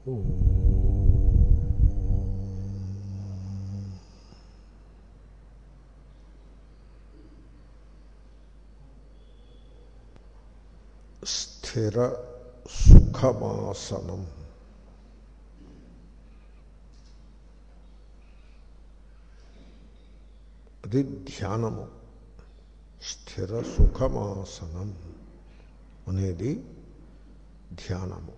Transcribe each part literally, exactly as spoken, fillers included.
స్థిర సుఖమాసనం. అది ధ్యానము. స్థిర సుఖమాసనం అనేది ధ్యానము.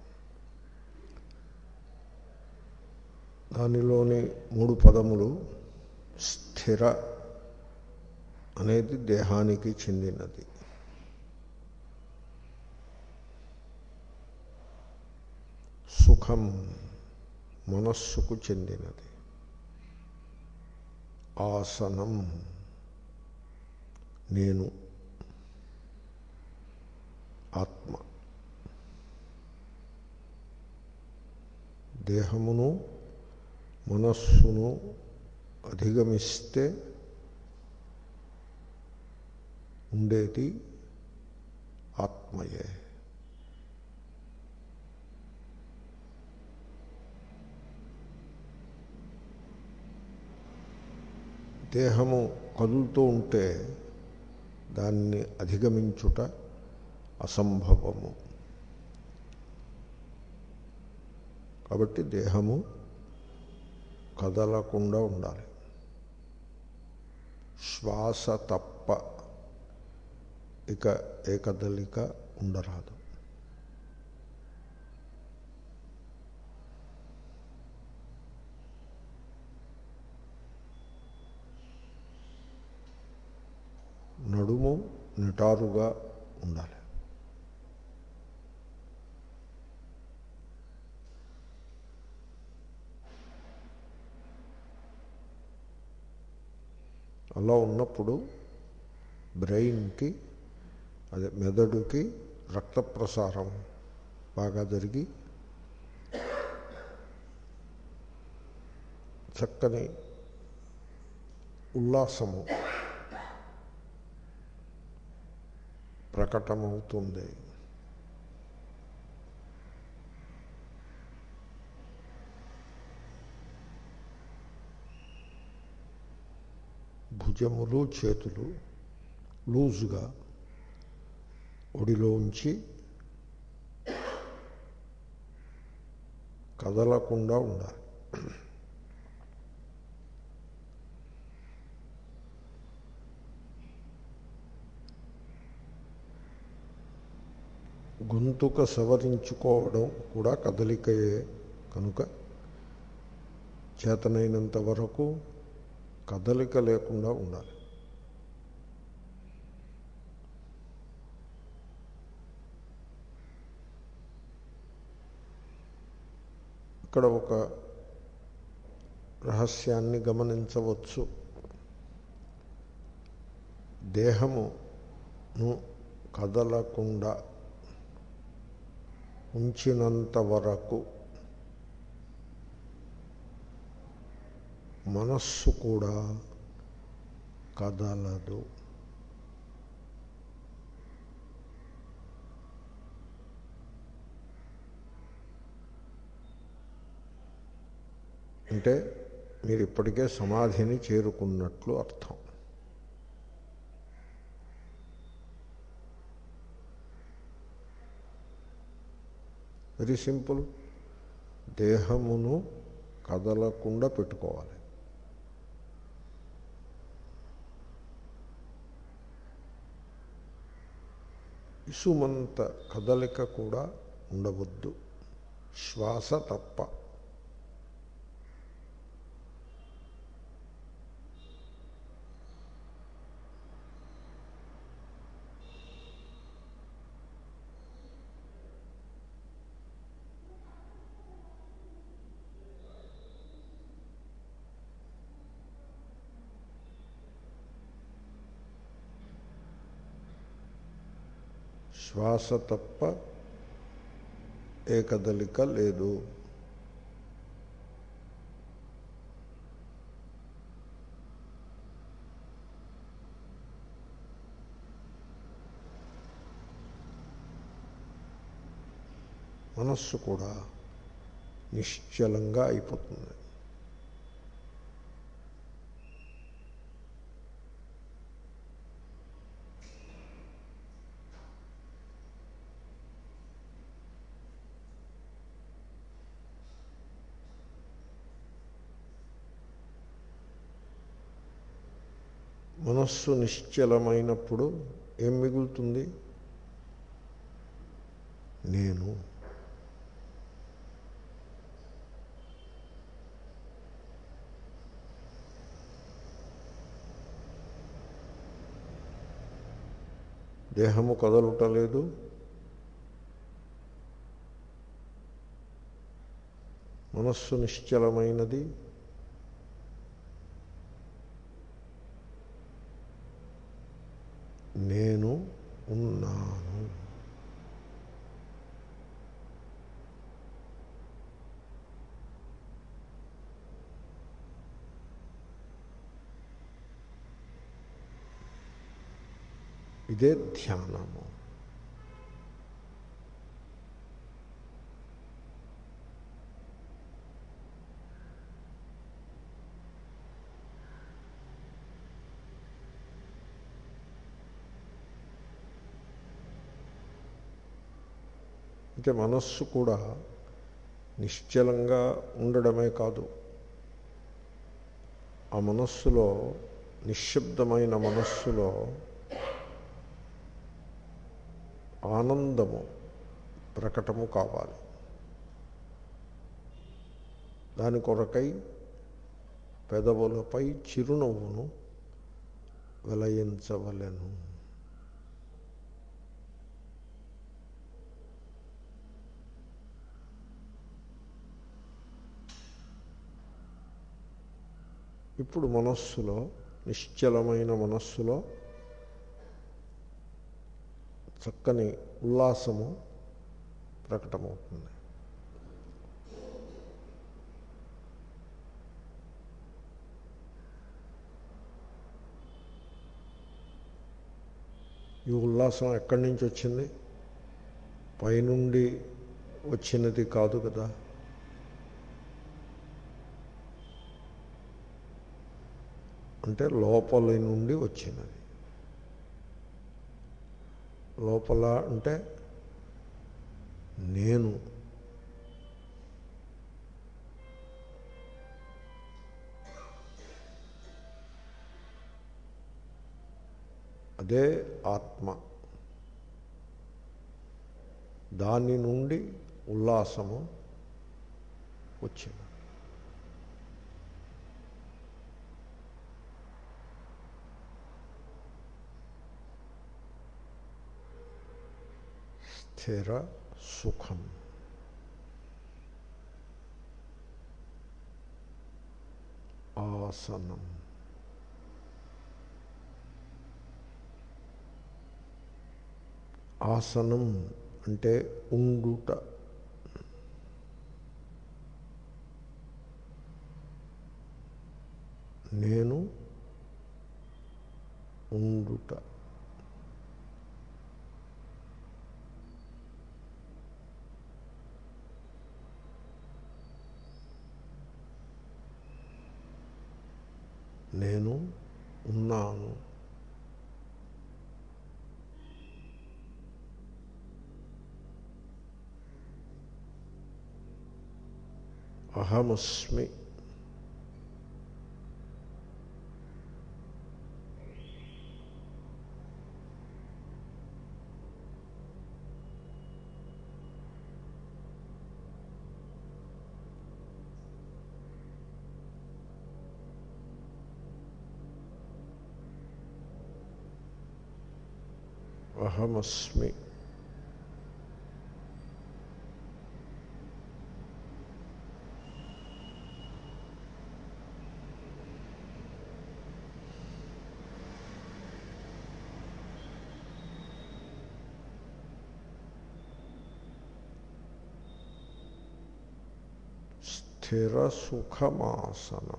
దానిలోని మూడు పదములు. స్థిర అనేది దేహానికి చెందినది. సుఖం మనస్సుకు చెందినది. ఆసనం నేను, ఆత్మ. దేహమును మనస్సును అధిగమిస్తే ఉండేది ఆత్మయే. దేహము కదులుతూ ఉంటే దాన్ని అధిగమించుట అసంభవము. కాబట్టి దేహము కదలకుండా ఉండాలి. శ్వాస తప్ప ఇక ఏ కదలిక ఉండరాదు. నడుము నిటారుగా ఉండాలి. అలా ఉన్నప్పుడు బ్రెయిన్కి, అదే మెదడుకి రక్త ప్రసారం బాగా జరిగి చక్కని ఉల్లాసము ప్రకటమవుతుంది. భుజములు చేతులు లూజుగా ఒడిలో ఉంచి కదలకుండా ఉండాలి. గొంతుక సవరించుకోవడం కూడా కదలికయే కనుక చేతనైనంత వరకు కదలిక లేకుండా ఉండాలి. ఇక్కడ ఒక రహస్యాన్ని గమనించవచ్చు. దేహమును కదలకుండా ఉంచినంత వరకు మనస్సు కూడా కదలదు. అంటే మీరు ఇప్పటికే సమాధిని చేరుకున్నట్లు అర్థం. Very simple. దేహమును కదలకుండా పెట్టుకోవాలి. ఇసుమంత కదలిక కూడా ఉండవద్దు, శ్వాస తప్ప. శ్వాస తప్ప ఏ కదలిక లేదు. మనస్సు కూడా నిశ్చలంగా అయిపోతుంది. మనస్సు నిశ్చలమైనప్పుడు ఏం మిగులుతుంది? నేను. దేహము కదలుటలేదు, మనస్సు నిశ్చలమైనది, నేను ఉన్నాను. ఇదే ధ్యానము. అంటే మనస్సు కూడా నిశ్చలంగా ఉండడమే కాదు, ఆ మనస్సులో, నిశ్శబ్దమైన మనస్సులో ఆనందము ప్రకటము కావాలి. దాని కొరకై పెదవులపై చిరునవ్వును వెలయించవలెను. ఇప్పుడు మనస్సులో, నిశ్చలమైన మనస్సులో చక్కని ఉల్లాసము ప్రకటమవుతుంది. ఈ ఉల్లాసం ఎక్కడి నుంచి వచ్చింది? పైనుండి వచ్చినది కాదు కదా. అంటే లోపలి నుండి వచ్చినది. లోపల అంటే నేను. అదే ఆత్మ. దాని నుండి ఉల్లాసము వచ్చింది. స్థిర సుఖం. ఆసనం. ఆసనం అంటే ఉండుట. నేను ఉండుట. నేను ఉన్నాను. అహమస్మి. అహమస్మి. స్థిర సుఖమాసనం.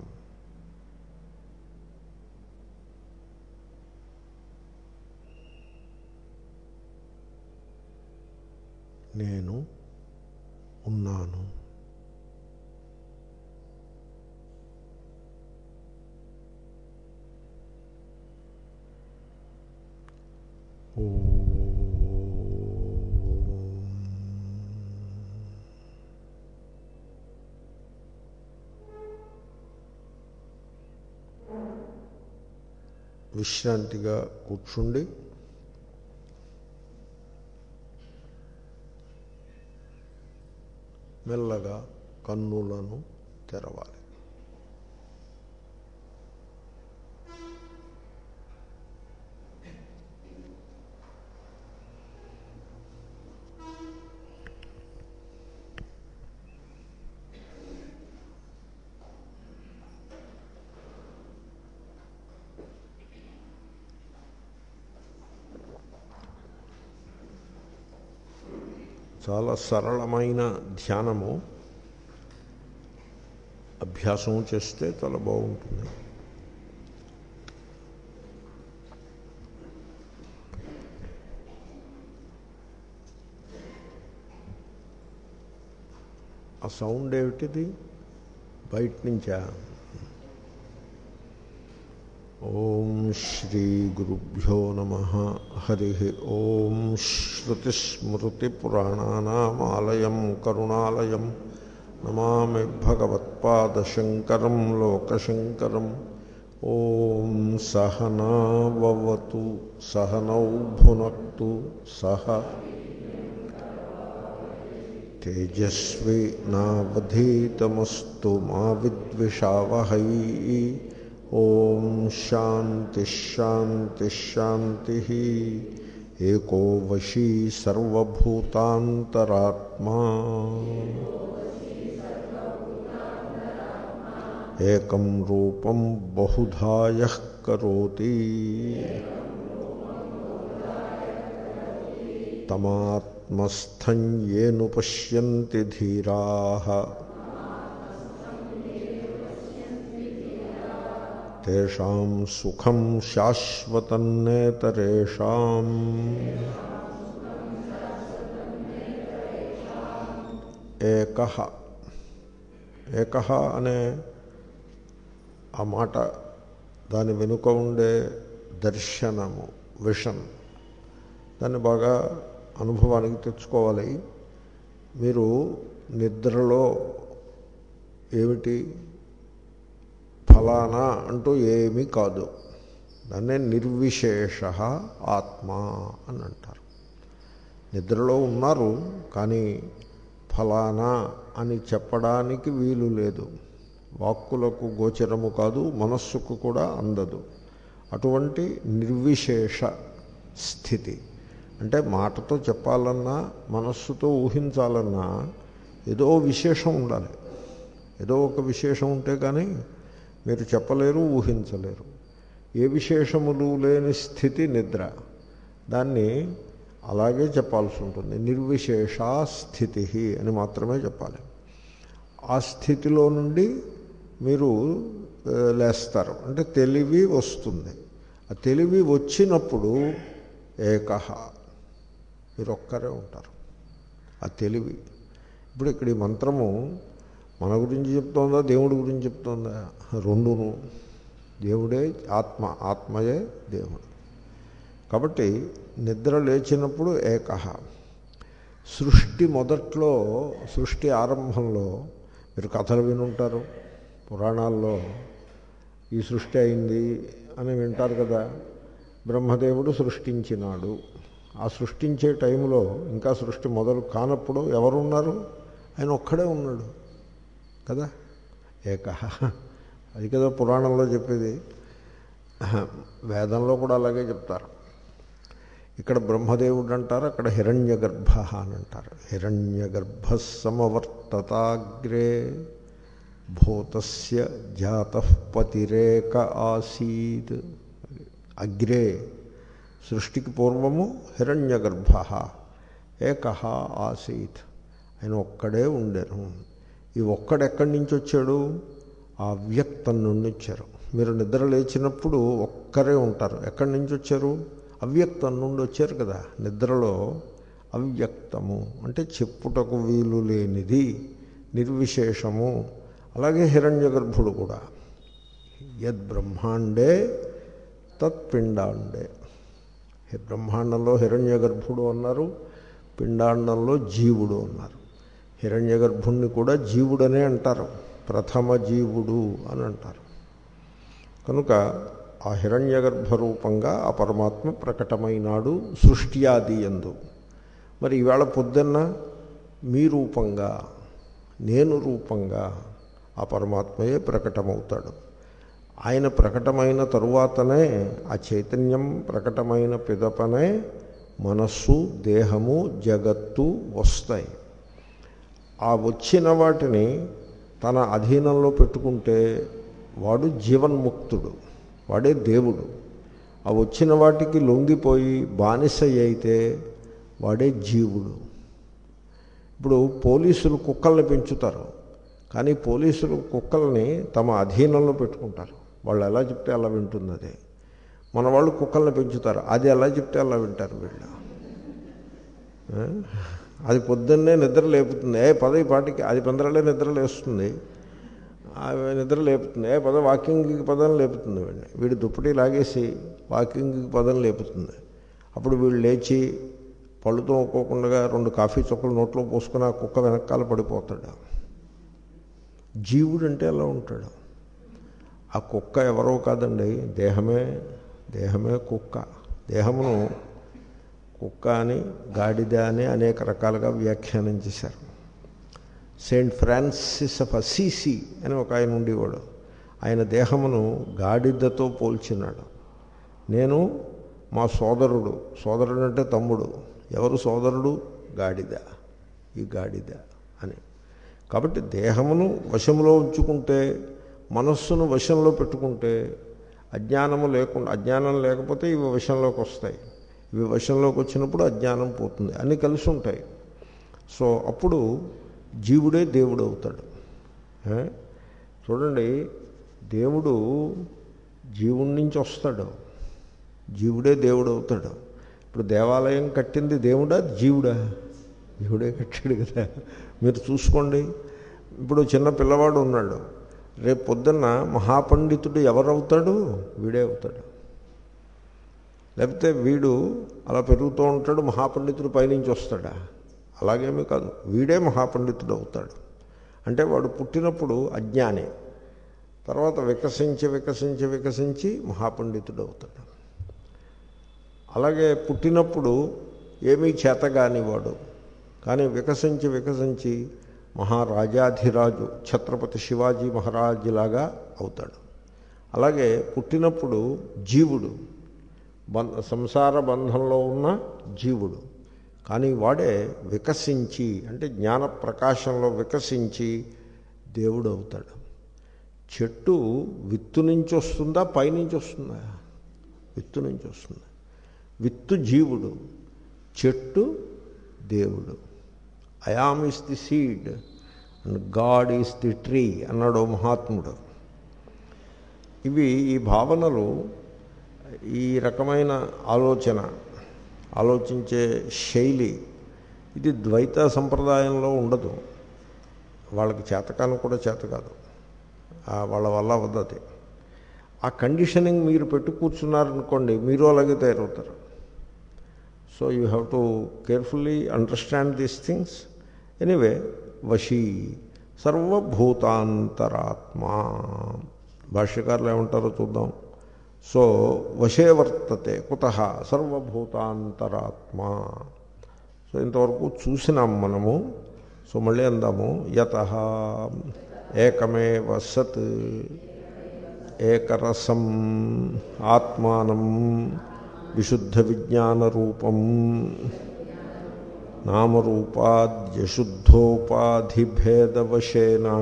నేను ఉన్నాను. విశ్రాంతిగా కూర్చుండి మెల్లగా కన్నులను తెరవాలి. చాలా సరళమైన ధ్యానము అభ్యాసం చేస్తే చాలా బాగుంటుంది. ఆ సౌండ్ ఏమిటిది? బయట నుంచా? ఓం శ్రీ గురుభ్యో నమః. హరి ఓం. శ్రుతిస్మృతిపురాణానామాలయం కరుణాలయం నమామి భగవత్పాదశంకరం లోకశంకరం. ఓం సహనావవతు సహనౌ భునక్తు సహ తేజస్వి నావధీతమస్తు మా విద్విషావహై. ఓం శాంతి శాంతి శాంతి. ఏకో వశీ సర్వభూతాంతరాత్మా ఏకం రూపం బహుధా యః కరోతి తమాత్మస్థం యేను పశ్యంతి ధీరాః తేషాం సుఖం శాశ్వతం నేతరేషాం. ఏకః ఏకః అనే ఆ మాట, దాని వెనుక ఉండే దర్శనము, విషన్, దాన్ని బాగా అనుభవానికి తెచ్చుకోవాలి. మీరు నిద్రలో ఏమిటి ఫలానా అంటూ ఏమీ కాదు, దాన్నే నిర్విశేష ఆత్మ అని అంటారు. నిద్రలో ఉన్నారు కానీ ఫలానా అని చెప్పడానికి వీలు లేదు. వాక్కులకు గోచరము కాదు, మనస్సుకు కూడా అందదు. అటువంటి నిర్విశేష స్థితి అంటే మాటతో చెప్పాలన్నా మనస్సుతో ఊహించాలన్నా ఏదో విశేషం ఉండాలి. ఏదో ఒక విశేషం ఉంటే కానీ మీరు చెప్పలేరు, ఊహించలేరు. ఏ విశేషములు లేని స్థితి నిద్ర. దాన్ని అలాగే చెప్పాల్సి ఉంటుంది. నిర్విశేషా స్థితి అని మాత్రమే చెప్పాలి. ఆ స్థితిలో నుండి మీరు లేస్తారు, అంటే తెలివి వస్తుంది. ఆ తెలివి వచ్చినప్పుడు ఏకహ, మీరు ఒక్కరే ఉంటారు. ఆ తెలివి. ఇప్పుడు ఇక్కడ ఈ మంత్రము మన గురించి చెప్తోందా, దేవుడి గురించి చెప్తోందా? రెండును. దేవుడే ఆత్మ, ఆత్మయే దేవుడు. కాబట్టి నిద్ర లేచినప్పుడు ఏకహ. సృష్టి మొదట్లో, సృష్టి ఆరంభంలో మీరు కథలు వినుంటారు, పురాణాల్లో ఈ సృష్టి అయింది అని వింటారు కదా. బ్రహ్మదేవుడు సృష్టించినాడు. ఆ సృష్టించే టైంలో ఇంకా సృష్టి మొదలు కానప్పుడు ఎవరున్నారు? ఆయన ఒక్కడే ఉన్నాడు కదా. ఏకహ. అది కదా పురాణంలో చెప్పేది. వేదంలో కూడా అలాగే చెప్తారు. ఇక్కడ బ్రహ్మదేవుడు అంటారు, అక్కడ హిరణ్య గర్భ అని అంటారు. హిరణ్య గర్భ సమవర్తతాగ్రే భూతస్య జాతః పతిరేక ఆసీత్. అగ్రే, సృష్టికి పూర్వము హిరణ్య గర్భ ఏకహ ఆసీత్. ఆయన ఒక్కడే ఉండెను. ఈ ఒక్కడెక్కడి నుంచి వచ్చాడు? ఆ అవ్యక్తం నుండి వచ్చారు. మీరు నిద్ర లేచినప్పుడు ఒక్కరే ఉంటారు. ఎక్కడి నుంచి వచ్చారు? అవ్యక్తం నుండి వచ్చారు కదా. నిద్రలో అవ్యక్తము అంటే చెప్పుటకు వీలు లేనిది, నిర్విశేషము. అలాగే హిరణ్య గర్భుడు కూడా యద్ బ్రహ్మాండే తత్పిండాండే. బ్రహ్మాండంలో హిరణ్య గర్భుడు అన్నారు, పిండాండంలో జీవుడు అన్నారు. హిరణ్య గర్భుణ్ణి కూడా జీవుడనే అంటారు, ప్రథమ జీవుడు అని అంటారు. కనుక ఆ హిరణ్య గర్భ రూపంగా ఆ పరమాత్మ ప్రకటమైనాడు సృష్ట్యాది యందు. మరి ఈవేళ పొద్దున్న మీ రూపంగా, నేను రూపంగా ఆ పరమాత్మయే ప్రకటమవుతాడు. ఆయన ప్రకటమైన తరువాతనే, ఆ చైతన్యం ప్రకటమైన పిదపనే మనస్సు, దేహము, జగత్తు వస్తాయి. ఆ వచ్చిన వాటిని తన అధీనంలో పెట్టుకుంటే వాడు జీవన్ముక్తుడు, వాడే దేవుడు. ఆ వచ్చిన వాటికి లొంగిపోయి బానిస అయితే వాడే జీవుడు. ఇప్పుడు పోలీసులు కుక్కల్ని పెంచుతారు, కానీ పోలీసులు కుక్కల్ని తమ అధీనంలో పెట్టుకుంటారు. వాళ్ళు ఎలా చెప్తే అలా వింటుంది అదే. మన వాళ్ళు కుక్కల్ని పెంచుతారు, అది ఎలా చెప్తే అలా వింటారు వీళ్ళు. అది పొద్దున్నే నిద్ర లేపుతుంది, ఏ పద ఈ పాటికి, అది పంద్రాలే నిద్ర లేస్తుంది, నిద్ర లేపుతుంది, ఏ పద వాకింగ్కి పదం లేపుతుంది వీడిని. వీడి దుప్పటి లాగేసి వాకింగ్కి పదం లేపుతుంది. అప్పుడు వీళ్ళు లేచి పళ్ళుతో ఒక్కోకుండా రెండు కాఫీ చుక్కలు నోట్లో పోసుకుని ఆ కుక్క వెనకాల పడిపోతాడు. జీవుడు అంటే అలా ఉంటాడు. ఆ కుక్క ఎవరో కాదండి, దేహమే దేహమే కుక్క. దేహమును కుక్క అని, గాడిద అని అనేక రకాలుగా వ్యాఖ్యానం చేశారు. సెయింట్ ఫ్రాన్సిస్ ఆఫ్ అసీసీ అని ఒక ఆయన ఉండేవాడు. ఆయన దేహమును గాడిదతో పోల్చినాడు. నేను మా సోదరుడు, సోదరుడు అంటే తమ్ముడు, ఎవరు సోదరుడు? గాడిద, ఈ గాడిద అని. కాబట్టి దేహమును వశంలో ఉంచుకుంటే, మనస్సును వశంలో పెట్టుకుంటే, అజ్ఞానము లేకుండా, అజ్ఞానం లేకపోతే ఇవి వశంలోకి వస్తాయి, ఇవి వశంలోకి వచ్చినప్పుడు అజ్ఞానం పోతుంది, అన్నీ కలిసి ఉంటాయి. సో అప్పుడు జీవుడే దేవుడు అవుతాడు. చూడండి, దేవుడు జీవుడి నుంచి వస్తాడు, జీవుడే దేవుడు అవుతాడు. ఇప్పుడు దేవాలయం కట్టింది దేవుడా జీవుడా? దేవుడే కట్టాడు కదా. మీరు చూసుకోండి, ఇప్పుడు చిన్న పిల్లవాడు ఉన్నాడు, రేపు పొద్దున్న మహాపండితుడు ఎవరవుతాడు? వీడే అవుతాడు. లేకపోతే వీడు అలా పెరుగుతూ ఉంటాడు, మహాపండితుడు పైనుంచి వస్తాడా? అలాగేమీ కాదు, వీడే మహాపండితుడు అవుతాడు. అంటే వాడు పుట్టినప్పుడు అజ్ఞాని, తర్వాత వికసించి వికసించి వికసించి మహాపండితుడు అవుతాడు. అలాగే పుట్టినప్పుడు ఏమీ చేతగాని వాడు, కానీ వికసించి వికసించి మహారాజాధిరాజు ఛత్రపతి శివాజీ మహారాజులాగా అవుతాడు. అలాగే పుట్టినప్పుడు జీవుడు, బంధ సంసార బంధంలో ఉన్న జీవుడు, కానీ వాడే వికసించి, అంటే జ్ఞాన ప్రకాశంలో వికసించి దేవుడు అవుతాడు. చెట్టు విత్తు నుంచి వస్తుందా, పైనుంచి వస్తుందా? విత్తు నుంచి వస్తుంది. విత్తు జీవుడు, చెట్టు దేవుడు. I am is the seed and God is the tree అన్నాడు మహాత్ముడు. ఇవి ఈ భావనలు, ఈ రకమైన ఆలోచన, ఆలోచించే శైలి, ఇది ద్వైత సంప్రదాయంలో ఉండదు. వాళ్ళకి చేతకాను కూడా చేత కాదు, వాళ్ళ వల్ల వద్దది. ఆ కండిషనింగ్ మీరు పెట్టు కూర్చున్నారనుకోండి, మీరు అలాగే తయారవుతారు. So you have to carefully understand these things. Anyway, వశీ సర్వభూతాంతరాత్మా, భాష్యకారులు ఏమంటారో చూద్దాం. సో వశే వర్తతే కుతః సర్వభూతాంతరాత్మా. సో ఇంతవరకు చూసినాం మనము. సో మళ్ళీ అందాము. యతః ఏకమేవ సత్ ఏకరసం ఆత్మానం విశుద్ధ విజ్ఞానరూపం నామరూపాద్యశుద్ధోపాధిభేదవశేన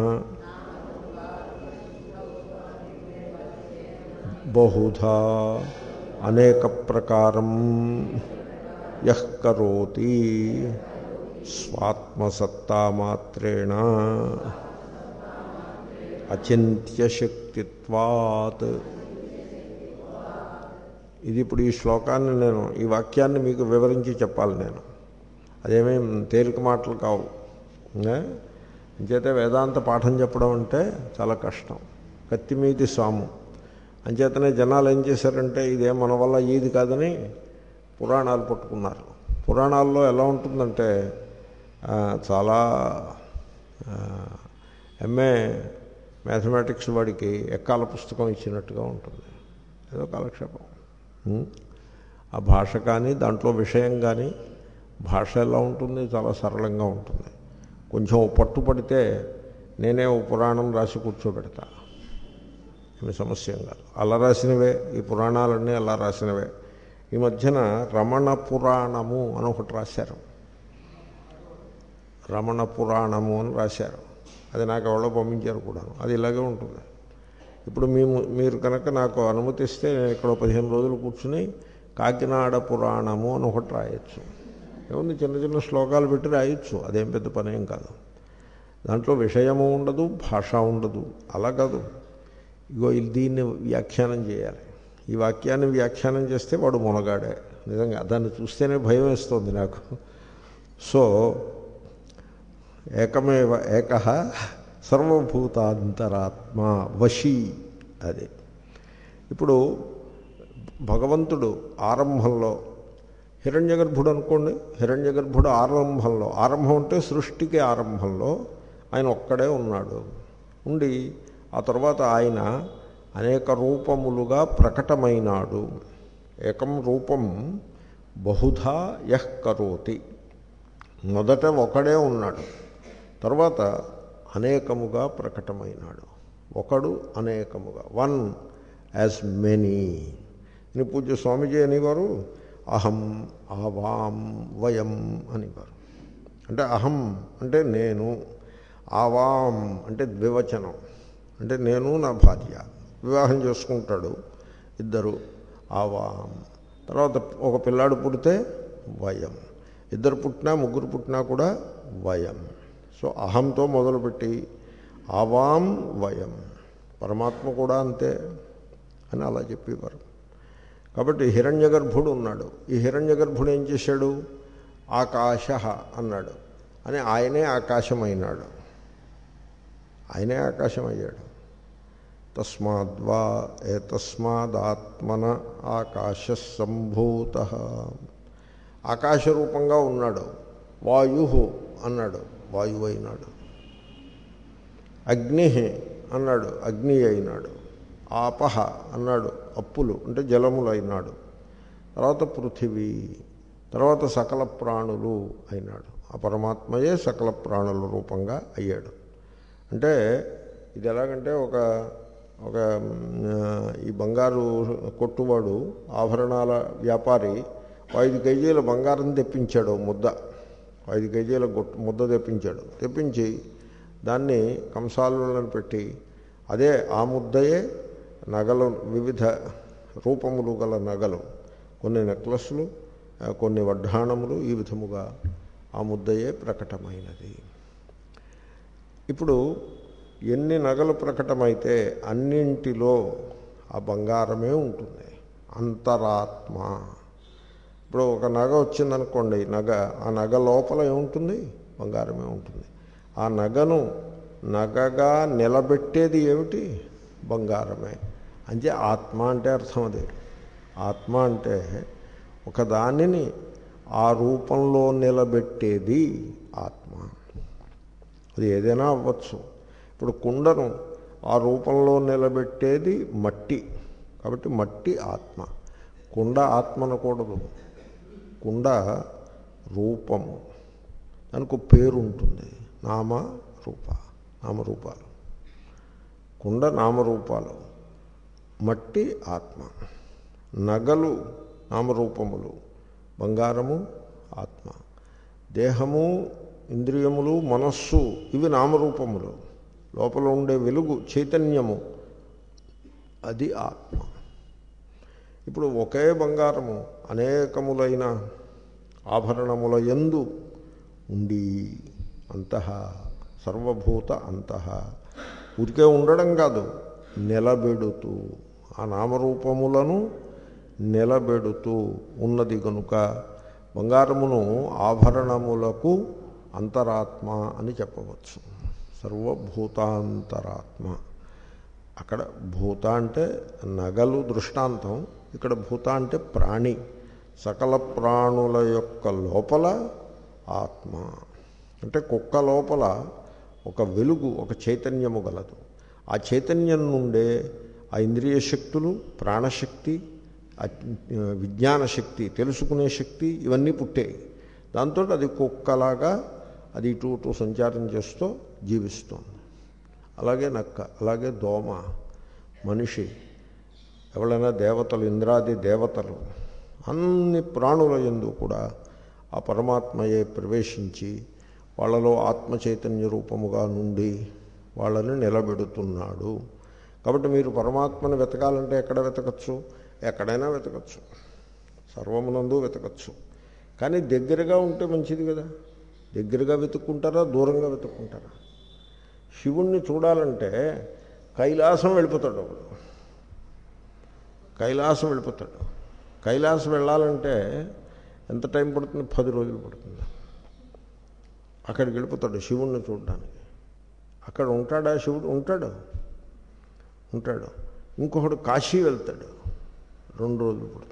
బహుధా అనేక ప్రకారం యః కరోతి స్వాత్మసత్తామాత్రేణ అచింత్యశక్తిత్వాత్. ఇది ఇప్పుడు ఈ శ్లోకాన్ని నేను, ఈ వాక్యాన్ని మీకు వివరించి చెప్పాలి నేను. అదేమీ తేలిక మాటలు కావు. అంచేతే వేదాంత పాఠం చెప్పడం అంటే చాలా కష్టం, కత్తిమీది సాము. అంచేతనే జనాలు ఏం చేశారంటే ఇదేం మన వల్ల ఏది కాదని పురాణాలు పట్టుకున్నారు. పురాణాల్లో ఎలా ఉంటుందంటే చాలా ఎంఏ మ్యాథమెటిక్స్ వాడికి ఎక్కాల పుస్తకం ఇచ్చినట్టుగా ఉంటుంది. ఏదో కాలక్షేపం. ఆ భాష కానీ దాంట్లో విషయం కానీ భాష ఎలా ఉంటుంది, చాలా సరళంగా ఉంటుంది. కొంచెం పట్టుపడితే నేనే ఓ పురాణం రాసి కూర్చోబెడతా, ఏమి సమస్య కాదు. అలా రాసినవే ఈ పురాణాలన్నీ, అలా రాసినవే. ఈ మధ్యన రమణ పురాణము అని ఒకటి రాశారు. రమణ పురాణము అని రాశారు. అది నాకు ఎవరో పంపించారు కూడాను. అది ఇలాగే ఉంటుంది. ఇప్పుడు మేము మీరు కనుక నాకు అనుమతిస్తే నేను ఇక్కడ పదిహేను రోజులు కూర్చుని కాకినాడ పురాణము అని ఒకటి రాయొచ్చు. ఏముంది, చిన్న చిన్న శ్లోకాలు పెట్టి రాయొచ్చు. అదేం పెద్ద పని ఏం కాదు. దాంట్లో విషయము ఉండదు, భాష ఉండదు. అలా కాదు. ఇగో దీన్ని వ్యాఖ్యానం చేయాలి. ఈ వాక్యాన్ని వ్యాఖ్యానం చేస్తే వాడు మొనగాడే. నిజంగా దాన్ని చూస్తేనే భయం వేస్తుంది నాకు. సో ఏకమేవ ఏకః సర్వభూతాంతరాత్మ వశీ. అది ఇప్పుడు భగవంతుడు ఆరంభంలో హిరణ్యగర్భుడు అనుకోండి. హిరణ్యగర్భుడు ఆరంభంలో, ఆరంభం అంటే సృష్టికి ఆరంభంలో ఆయన ఒక్కడే ఉన్నాడు. ఉండి ఆ తర్వాత ఆయన అనేక రూపములుగా ప్రకటమైనాడు. ఏకం రూపం బహుధా యః కరోతి. మొదట ఒకడే ఉన్నాడు, తర్వాత అనేకముగా ప్రకటమైనాడు. ఒకడు అనేకముగా, వన్ యాజ్ మెనీ. అని పూజ్య స్వామీజీ అనేవారు అహం, ఆవాం, వయం అనేవారు. అంటే అహం అంటే నేను, ఆవాం అంటే ద్వివచనం, అంటే నేను నా భార్య. వివాహం చేసుకుంటాడు ఇద్దరు, ఆవాం. తర్వాత ఒక పిల్లాడు పుడితే వయం. ఇద్దరు పుట్టినా ముగ్గురు పుట్టినా కూడా వయం. సో అహంతో మొదలుపెట్టి ఆవాం వయం. పరమాత్మ కూడా అంతే అని అలా చెప్పేవారు. కాబట్టి హిరణ్యగర్భుడు ఉన్నాడు. ఈ హిరణ్యగర్భుడు ఏం చేశాడు? ఆకాశ అన్నాడు అని ఆయనే ఆకాశమైనాడు. ఆయనే ఆకాశం అయ్యాడు. తస్మాద్వా ఏతస్మాదాత్మన ఆకాశ సంభూత. ఆకాశరూపంగా ఉన్నాడు. వాయు అన్నాడు, వాయువు అయినాడు. అగ్ని అన్నాడు, అగ్ని అయినాడు. ఆపహ అన్నాడు, అప్పులు అంటే జలములు అయినాడు. తర్వాత పృథివీ, తర్వాత సకల ప్రాణులు అయినాడు. ఆ పరమాత్మయే సకల ప్రాణుల రూపంగా అయ్యాడు. అంటే ఇది ఎలాగంటే ఒక ఒక ఈ బంగారు కొట్టువాడు, ఆభరణాల వ్యాపారి ఐదు కేజీల బంగారం తెప్పించాడు. ముద్ద ఐదు కేజీల గొట్టు ముద్ద తెప్పించాడు. తెప్పించి దాన్ని కంసాలను పెట్టి అదే ఆ ముద్దయే నగలు, వివిధ రూపములు గల నగలు, కొన్ని నెక్లెస్లు, కొన్ని వడ్డాణములు, ఈ విధముగా ఆ ముద్దయే ప్రకటమైనది. ఇప్పుడు ఎన్ని నగలు ప్రకటమైతే అన్నింటిలో ఆ బంగారమే ఉంటుంది. అంతరాత్మ. ఇప్పుడు ఒక నగ వచ్చిందనుకోండి, నగ, ఆ నగ లోపల ఏముంటుంది? బంగారమే ఉంటుంది. ఆ నగను నగగా నిలబెట్టేది ఏమిటి? బంగారమే. అంటే ఆత్మ అంటే అర్థం అది. ఆత్మ అంటే ఒక దానిని ఆ రూపంలో నిలబెట్టేది ఆత్మ. అది ఏదైనా అవ్వచ్చు. ఇప్పుడు కుండను ఆ రూపంలో నిలబెట్టేది మట్టి. కాబట్టి మట్టి ఆత్మ. కుండ ఆత్మ అనకూడదు. కుండ రూపము, దానికి పేరు ఉంటుంది, నామ రూప, నామరూపాలు. కుండ నామరూపాలు, మట్టి ఆత్మ. నగలు నామరూపములు, బంగారము ఆత్మ. దేహము, ఇంద్రియములు, మనస్సు ఇవి నామరూపములు. లోపల ఉండే వెలుగు, చైతన్యము, అది ఆత్మ. ఇప్పుడు ఒకే బంగారము అనేకములైన ఆభరణముల యందు ఉండి అంతః సర్వభూత అంతః, ఊరికే ఉండడం కాదు, నిలబెడుతూ, ఆ నామరూపములను నిలబెడుతూ ఉన్నది కనుక బంగారమును ఆభరణములకు అంతరాత్మ అని చెప్పవచ్చు. సర్వభూతాంతరాత్మ. అక్కడ భూత అంటే నగలు దృష్టాంతం, ఇక్కడ భూత అంటే ప్రాణి, సకల ప్రాణుల యొక్క లోపల ఆత్మ. అంటే కుక్క లోపల ఒక వెలుగు, ఒక చైతన్యము గలదు. ఆ చైతన్యం నుండే ఆ ఇంద్రియ శక్తులు, ప్రాణశక్తి, విజ్ఞాన శక్తి, తెలుసుకునే శక్తి ఇవన్నీ పుట్టాయి. దాంతో అది కుక్కలాగా అది ఇటు ఇటు సంచారం చేస్తూ జీవిస్తుంది. అలాగే నక్క, అలాగే దోమ, మనిషి, ఎవరైనా దేవతలు, ఇంద్రాది దేవతలు, అన్ని ప్రాణుల యందు కూడా ఆ పరమాత్మయే ప్రవేశించి వాళ్ళలో ఆత్మ చైతన్య రూపముగా నుండి వాళ్ళని నిలబెడుతున్నాడు. కాబట్టి మీరు పరమాత్మను వెతకాలంటే ఎక్కడ వెతకచ్చు? ఎక్కడైనా వెతకచ్చు, సర్వమునందు వెతకచ్చు. కానీ దగ్గరగా ఉంటే మంచిది కదా. దగ్గరగా వెతుక్కుంటారా, దూరంగా వెతుక్కుంటారా? శివుణ్ణి చూడాలంటే కైలాసం వెళ్ళిపోతాడు ఒకడు, కైలాసం వెళ్ళిపోతాడు. కైలాసం వెళ్ళాలంటే ఎంత టైం పడుతుంది? పది రోజులు పడుతుంది. అక్కడికి వెళ్ళిపోతాడు శివుణ్ణి చూడడానికి. అక్కడ ఉంటాడా శివుడు? ఉంటాడు, ఉంటాడు. ఇంకొకడు కాశీ వెళ్తాడు, రెండు రోజులు పడుతుంది.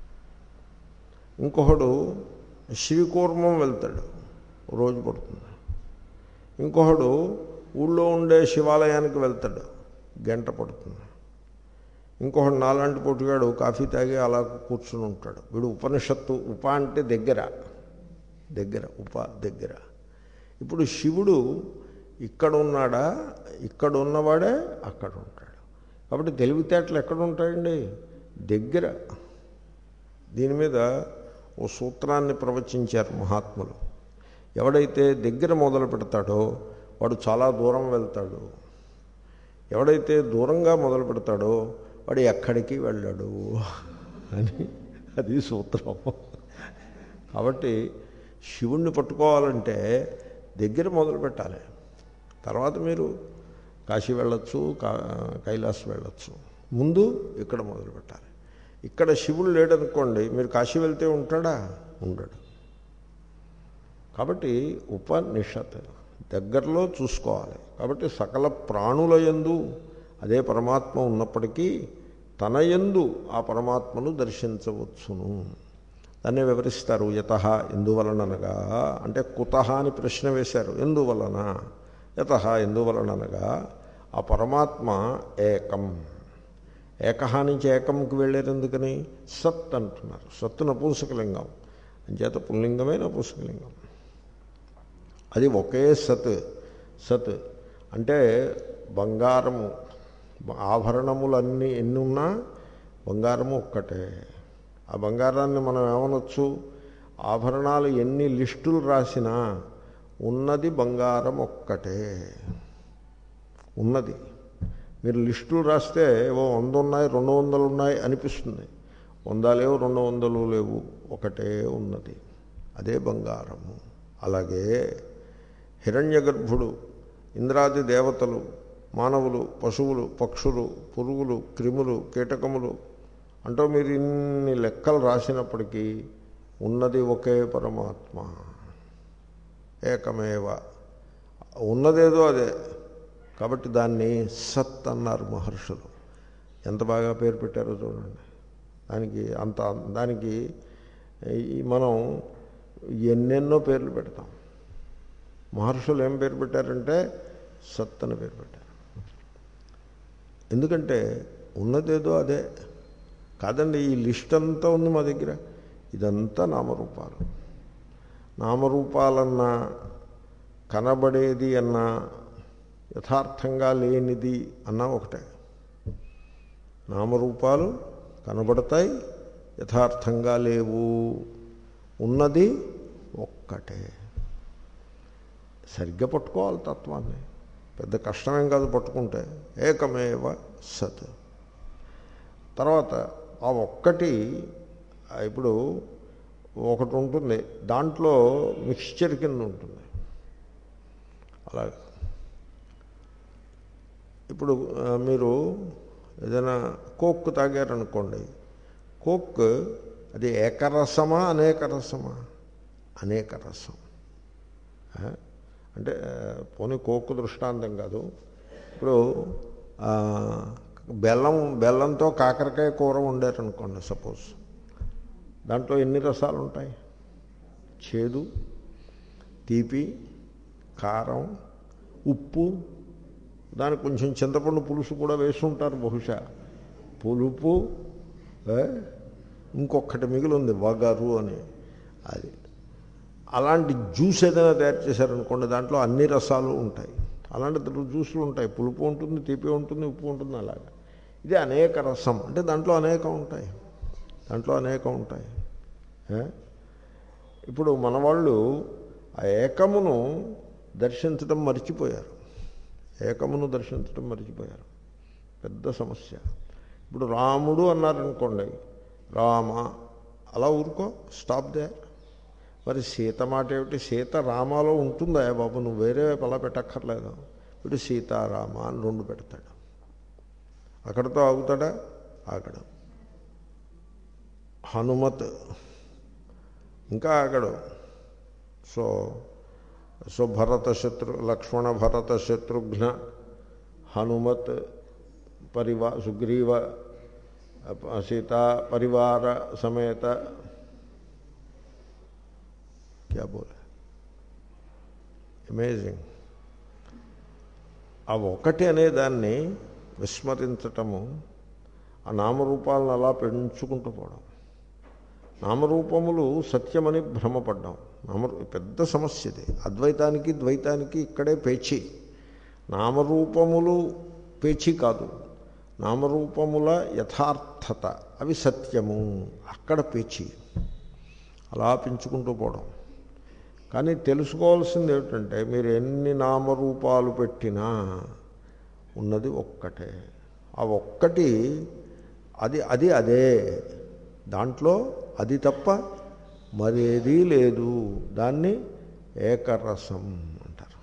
ఇంకొకడు శ్రీకూర్మం వెళ్తాడు, రోజు పడుతుంది. ఇంకొకడు ఊళ్ళో ఉండే శివాలయానికి వెళ్తాడు, గంట పడుతుంది. ఇంకొకడు నాలాంటి పొట్టుగాడు కాఫీ తాగి అలా కూర్చుని ఉంటాడు. వీడు ఉపనిషత్తు, ఉప అంటే దగ్గర, దగ్గర, ఉప దగ్గర. ఇప్పుడు శివుడు ఇక్కడ ఉన్నాడా? ఇక్కడ ఉన్నవాడే అక్కడ ఉంటాడు. కాబట్టి తెలివితేటలు ఎక్కడ ఉంటాయండి? దగ్గర. దీని మీద ఓ సూత్రాన్ని ప్రవచించారు మహాత్ములు. ఎవడైతే దగ్గర మొదలు పెడతాడో వాడు చాలా దూరం వెళ్తాడు. ఎవడైతే దూరంగా మొదలు పెడతాడో వాడు ఎక్కడికి వెళ్ళాడు అని అది సూత్రం. కాబట్టి శివుణ్ణి పట్టుకోవాలంటే దగ్గర మొదలు పెట్టాలి. తర్వాత మీరు కాశీ వెళ్ళొచ్చు, కైలాసం వెళ్ళొచ్చు. ముందు ఇక్కడ మొదలు పెట్టాలి. ఇక్కడ శివుడు లేడనుకోండి, మీరు కాశీ వెళ్తే ఉంటాడా? ఉండడు. కాబట్టి ఉపనిషత్ దగ్గరలో చూసుకోవాలి. కాబట్టి సకల ప్రాణుల యందు అదే పరమాత్మ ఉన్నప్పటికీ తన యందు ఆ పరమాత్మను దర్శించవచ్చును. దాన్ని వివరిస్తారు. యతః ఎందువలననగా, అంటే కుతః అని ప్రశ్న వేశారు. ఎందువలన? యతః ఎందువలననగా ఆ పరమాత్మ ఏకం. ఏకహ నుంచి ఏకంకి వెళ్ళారు. ఎందుకని? సత్ అంటున్నారు. సత్తు నపుంసకలింగం, అంచేత పుల్లింగమే నపుంసకలింగం. అది ఒకే సత్. సత్ అంటే బంగారము, ఆభరణములన్నీ ఎన్ని ఉన్నా బంగారము ఒక్కటే. ఆ బంగారాన్ని మనం ఏమనొచ్చు? ఆభరణాలు ఎన్ని లిస్టులు రాసినా ఉన్నది బంగారం ఒక్కటే ఉన్నది. మీరు లిస్టులు రాస్తే ఏవో వంద ఉన్నాయి, రెండు వందలు ఉన్నాయి అనిపిస్తుంది. వంద లేవు, రెండు వందలు లేవు, ఒకటే ఉన్నది, అదే బంగారము. అలాగే హిరణ్య గర్భుడు, ఇంద్రాది దేవతలు, మానవులు, పశువులు, పక్షులు, పురుగులు, క్రిములు, కీటకములు అంటూ మీరు ఇన్ని లెక్కలు రాసినప్పటికీ ఉన్నది ఒకే పరమాత్మ, ఏకమేవ. ఉన్నదేదో అదే. కాబట్టి దాన్ని సత్ అన్నారు మహర్షులు. ఎంత బాగా పేరు పెట్టారో చూడండి. దానికి అంత దానికి మనం ఎన్నెన్నో పేర్లు పెడతాం. మహర్షులు ఏం పేరు పెట్టారంటే సత్ అని పేరు పెట్టారు. ఎందుకంటే ఉన్నదేదో అదే కాదండి. ఈ లిస్ట్ అంతా ఉంది మా దగ్గర. ఇదంతా నామరూపాలు. నామరూపాలన్నా, కనబడేది అన్నా, యథార్థంగా లేనిది అన్నా ఒకటే. నామరూపాలు కనబడతాయి, యథార్థంగా లేవు. ఉన్నది ఒక్కటే. సరిగ్గా పట్టుకోవాలి తత్వాన్ని. పెద్ద కష్టమేం కాదు పట్టుకుంటే. ఏకమేవ సత్. తర్వాత ఆ ఒక్కటి ఇప్పుడు ఒకటి ఉంటుంది, దాంట్లో మిక్స్చర్ కింద ఉంటుంది. అలాగే ఇప్పుడు మీరు ఏదైనా కోక్ తాగారనుకోండి, కోక్ అది ఏకరసమా అనేక రసమా? అనేక రసం. అంటే పోనీ కోక్ దృష్టాంతం కాదు. ఇప్పుడు బెల్లం బెల్లంతో కాకరకాయ కూర వండారనుకోండి సపోజ్. దాంట్లో ఎన్ని రసాలు ఉంటాయి? చేదు, తీపి, కారం, ఉప్పు, దానికి కొంచెం చింతపండు పులుసు కూడా వేసుంటారు బహుశా, పులుపు, ఇంకొకటి మిగిలి ఉంది వగరు అని. అది అలాంటి జ్యూస్ ఏదైనా తయారు చేశారనుకోండి, దాంట్లో అన్ని రసాలు ఉంటాయి. అలాంటి జ్యూసులు ఉంటాయి, పులుపు ఉంటుంది, తీపి ఉంటుంది, ఉప్పు ఉంటుంది. అలాగా ఇది అనేక రసం అంటే దాంట్లో అనేకం ఉంటాయి, దాంట్లో అనేకం ఉంటాయి. ఇప్పుడు మన వాళ్ళు ఆ ఏకమును దర్శించడం మర్చిపోయారు, ఏకమును దర్శించడం మర్చిపోయారు. పెద్ద సమస్య. ఇప్పుడు రాముడు అన్నారనుకోండి, రామ అలా ఊరుకో, స్టాప్ దే. మరి సీత మాట ఏమిటి? సీత రామాలో ఉంటుందా బాబు, నువ్వు వేరే అలా పెట్టక్కర్లేదు. ఇప్పుడు సీతారామ అని రెండు పెడతాడు, అక్కడితో ఆగుతాడా? ఆగడు. హనుమత్ ఇంకా ఆగడు. సో సో భరత శత్రు లక్ష్మణ భరత శత్రుఘ్న హనుమత్ పరివా సుగ్రీవ సీతా పరివార సమేత క్యా బోలే, అమేజింగ్. ఆ ఒకటి అనేదాన్ని విస్మరించటము, ఆ నామరూపాలను అలా పెంచుకుంటూ పోవడం. నామరూపములు సత్యమని భ్రమపడ్డాం. నామ పెద్ద సమస్య ఇది. అద్వైతానికి ద్వైతానికి ఇక్కడే పేచీ. నామరూపములు పేచీ కాదు, నామరూపముల యథార్థత అవి సత్యము, అక్కడ పేచీ. అలా పెంచుకుంటూ పోవడం. కానీ తెలుసుకోవాల్సింది ఏమిటంటే, మీరు ఎన్ని నామరూపాలు పెట్టినా ఉన్నది ఒక్కటే. ఆ ఒక్కటి అది అది అదే, దాంట్లో అది తప్ప మరేదీ లేదు. దాన్ని ఏకరసం అంటారు.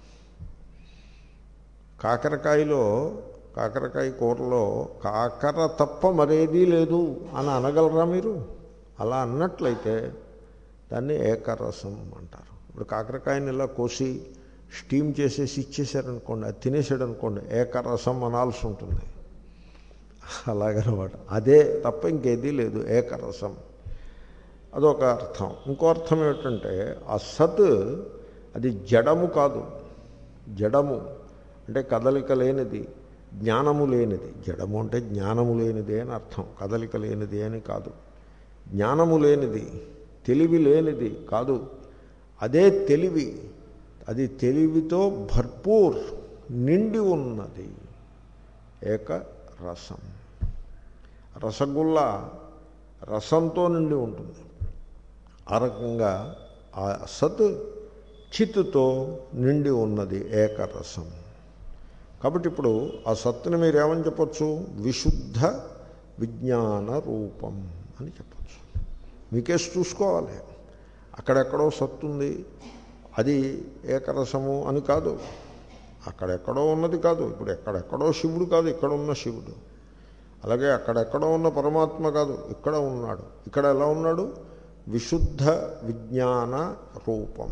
కాకరకాయలో కాకరకాయ కూరలో కాకర తప్ప మరేదీ లేదు అని అనగలరా మీరు? అలా అన్నట్లయితే దాన్ని ఏకరసం అంటారు. ఇప్పుడు కాకరకాయని ఇలా కోసి స్టీమ్ చేసేసి ఇచ్చేసారనుకోండి, అది తినేసాడు అనుకోండి, ఏకరసం అనాల్సి ఉంటుంది. అలాగనమాట. అదే తప్ప ఇంకేదీ లేదు, ఏకరసం. అదొక అర్థం. ఇంకో అర్థం ఏమిటంటే, ఆ సత్ అది జడము కాదు. జడము అంటే కదలిక లేనిది, జ్ఞానము లేనిది. జడము అంటే జ్ఞానము లేనిదే అని అర్థం, కదలిక లేనిది అని కాదు. జ్ఞానము లేనిది, తెలివి లేనిది కాదు. అదే తెలివి, అది తెలివితో భర్పూర్ నిండి ఉన్నది. ఏక రసం. రసగుల్లా రసంతో నిండి ఉంటుంది. ఆ రకంగా ఆ సత్ చిత్తుతో నిండి ఉన్నది, ఏకరసం. కాబట్టి ఇప్పుడు ఆ సత్తుని మీరు ఏమని చెప్పచ్చు? విశుద్ధ విజ్ఞాన రూపం అని చెప్పచ్చు. మీకేసి చూసుకోవాలి. అక్కడెక్కడో సత్తు ఉంది, అది ఏకరసము అని కాదు. అక్కడెక్కడో ఉన్నది కాదు. ఇప్పుడు ఎక్కడెక్కడో శివుడు కాదు, ఇక్కడ ఉన్న శివుడు. అలాగే అక్కడెక్కడో ఉన్న పరమాత్మ కాదు, ఇక్కడ ఉన్నాడు. ఇక్కడ ఎలా ఉన్నాడు? విశుద్ధ విజ్ఞాన రూపం,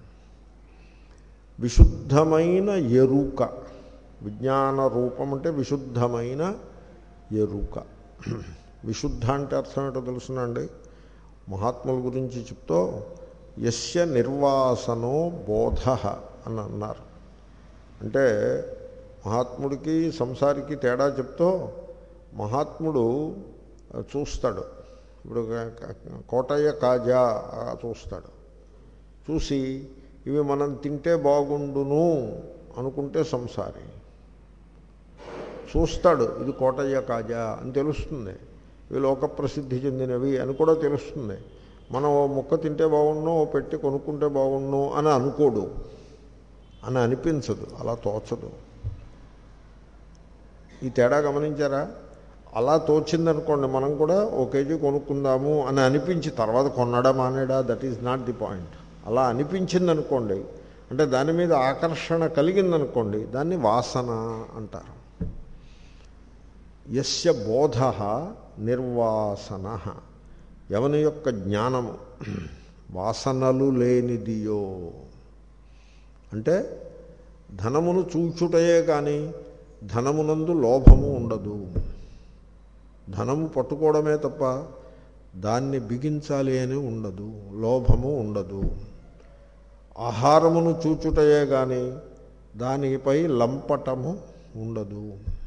విశుద్ధమైన ఎరుక. విజ్ఞాన రూపం అంటే విశుద్ధమైన ఎరుక. విశుద్ధ అంటే అర్థం ఏంటో తెలుసునండి. మహాత్ముల గురించి చెప్తూ యస్య నిర్వాసనో బోధ అని అన్నారు. అంటే మహాత్ముడికి సంసారికి తేడా చెప్తూ మహాత్ముడు చూస్తాడు. ఇప్పుడు కోటయ్య కాజా చూస్తాడు. చూసి ఇవి మనం తింటే బాగుండును అనుకుంటే సంసారి. చూస్తాడు, ఇది కోటయ్య కాజా అని తెలుస్తుంది, ఇవి లోక ప్రసిద్ధి చెందినవి అని కూడా తెలుస్తుంది. మనం ఓ ముక్క తింటే బాగుండు, ఓ పెట్టి కొనుక్కుంటే బాగుండు అని అనుకోడు, అని అనిపించదు, అలా తోచదు. ఈ తేడా గమనించారా? అలా తోచిందనుకోండి, మనం కూడా ఓ కేజీ కొనుక్కుందాము అని అనిపించి తర్వాత కొనడా మానేడా, that is not the point. అలా అనిపించిందనుకోండి, అంటే దాని మీద ఆకర్షణ కలిగిందనుకోండి, దాన్ని వాసన అంటారు. యస్య బోధ నిర్వాసన, ఎవని యొక్క జ్ఞానము వాసనలు లేనిదియో, అంటే ధనమును చూచుటయే కానీ ధనమునందు లోభము ఉండదు. ధనము పట్టుకోవడమే తప్ప దాన్ని బిగించాలి అని ఉండదు, లోభము ఉండదు. ఆహారమును చూచుటయే కానీ దానిపై లంపటము ఉండదు.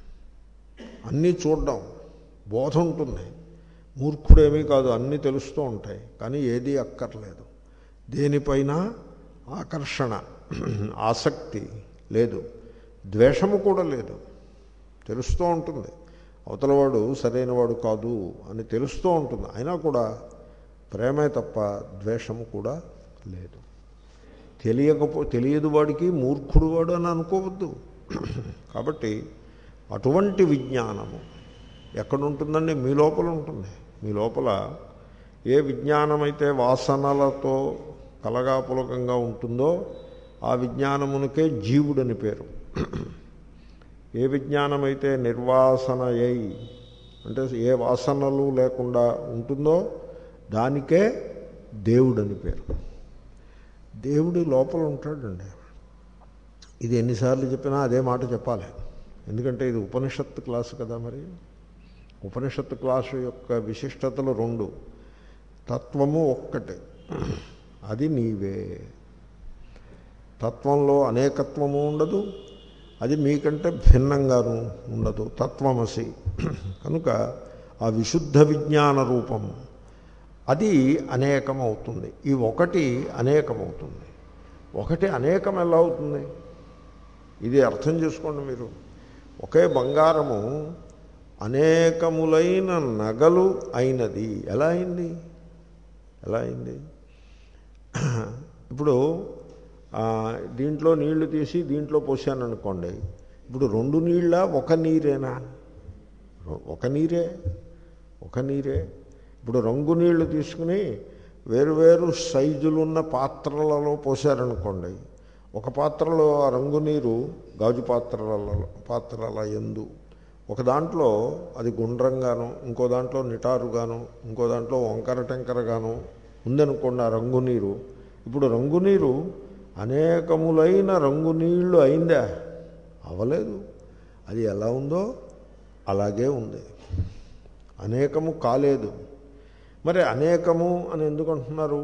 అన్నీ చూడడం బోధ ఉంటుంది. మూర్ఖుడేమీ కాదు, అన్నీ తెలుస్తూ ఉంటాయి, కానీ ఏదీ అక్కర్లేదు. దేనిపైన ఆకర్షణ, ఆసక్తి లేదు, ద్వేషము కూడా లేదు. తెలుస్తూ ఉంటుంది అవతలవాడు సరైనవాడు కాదు అని తెలుస్తూ ఉంటుంది, అయినా కూడా ప్రేమే తప్ప ద్వేషము కూడా లేదు. తెలియకపో తెలియదు వాడికి మూర్ఖుడు వాడు అని అనుకోవద్దు. కాబట్టి అటువంటి విజ్ఞానము ఎక్కడుంటుందండి? మీ లోపల ఉంటుంది. మీ లోపల ఏ విజ్ఞానమైతే వాసనలతో కలగాపులకంగా ఉంటుందో ఆ విజ్ఞానమునికే జీవుడని పేరు. ఏ విజ్ఞానమైతే నిర్వాసనయై అంటే ఏ వాసనలు లేకుండా ఉంటుందో దానికే దేవుడని పేరు. దేవుడు లోపల ఉంటాడండి. ఇది ఎన్నిసార్లు చెప్పినా అదే మాట చెప్పాలి, ఎందుకంటే ఇది ఉపనిషత్తు క్లాసు కదా. మరి ఉపనిషత్తు క్లాసు యొక్క విశిష్టతలు రెండు. తత్వము ఒక్కటే, అది నీవే. తత్వంలో అనేకత్వము ఉండదు, అది మీకంటే భిన్నంగాను ఉండదు. తత్వమసి కనుక ఆ విశుద్ధ విజ్ఞాన రూపము అది అనేకమవుతుంది. ఈ ఒకటి అనేకమవుతుంది. ఒకటి అనేకం ఎలా అవుతుంది? ఇది అర్థం చేసుకోండి మీరు. ఒకే బంగారము అనేకములైన నగలు అయినది. ఎలా అయింది? ఎలా అయింది? ఇప్పుడు దీంట్లో నీళ్లు తీసి దీంట్లో పోసాను అనుకోండి, ఇప్పుడు రెండు నీళ్ళ ఒక నీరేనా? ఒక నీరే, ఒక నీరే. ఇప్పుడు రంగు నీళ్లు తీసుకుని వేరువేరు సైజులున్న పాత్రలలో పోసారనుకోండి, ఒక పాత్రలో ఆ రంగు నీరు గాజు పాత్రలలో పాత్రల యందు, ఒక దాంట్లో అది గుండ్రంగాను, ఇంకో దాంట్లో నిటారుగాను, ఇంకో దాంట్లో వంకర టెంకరగాను ఉందనుకోండి ఆ రంగు నీరు. ఇప్పుడు రంగు నీరు అనేకములైన రంగు నీళ్లు అయిందా? అవలేదు. అది ఎలా ఉందో అలాగే ఉంది, అనేకము కాలేదు. మరి అనేకము అని ఎందుకు అంటున్నారు?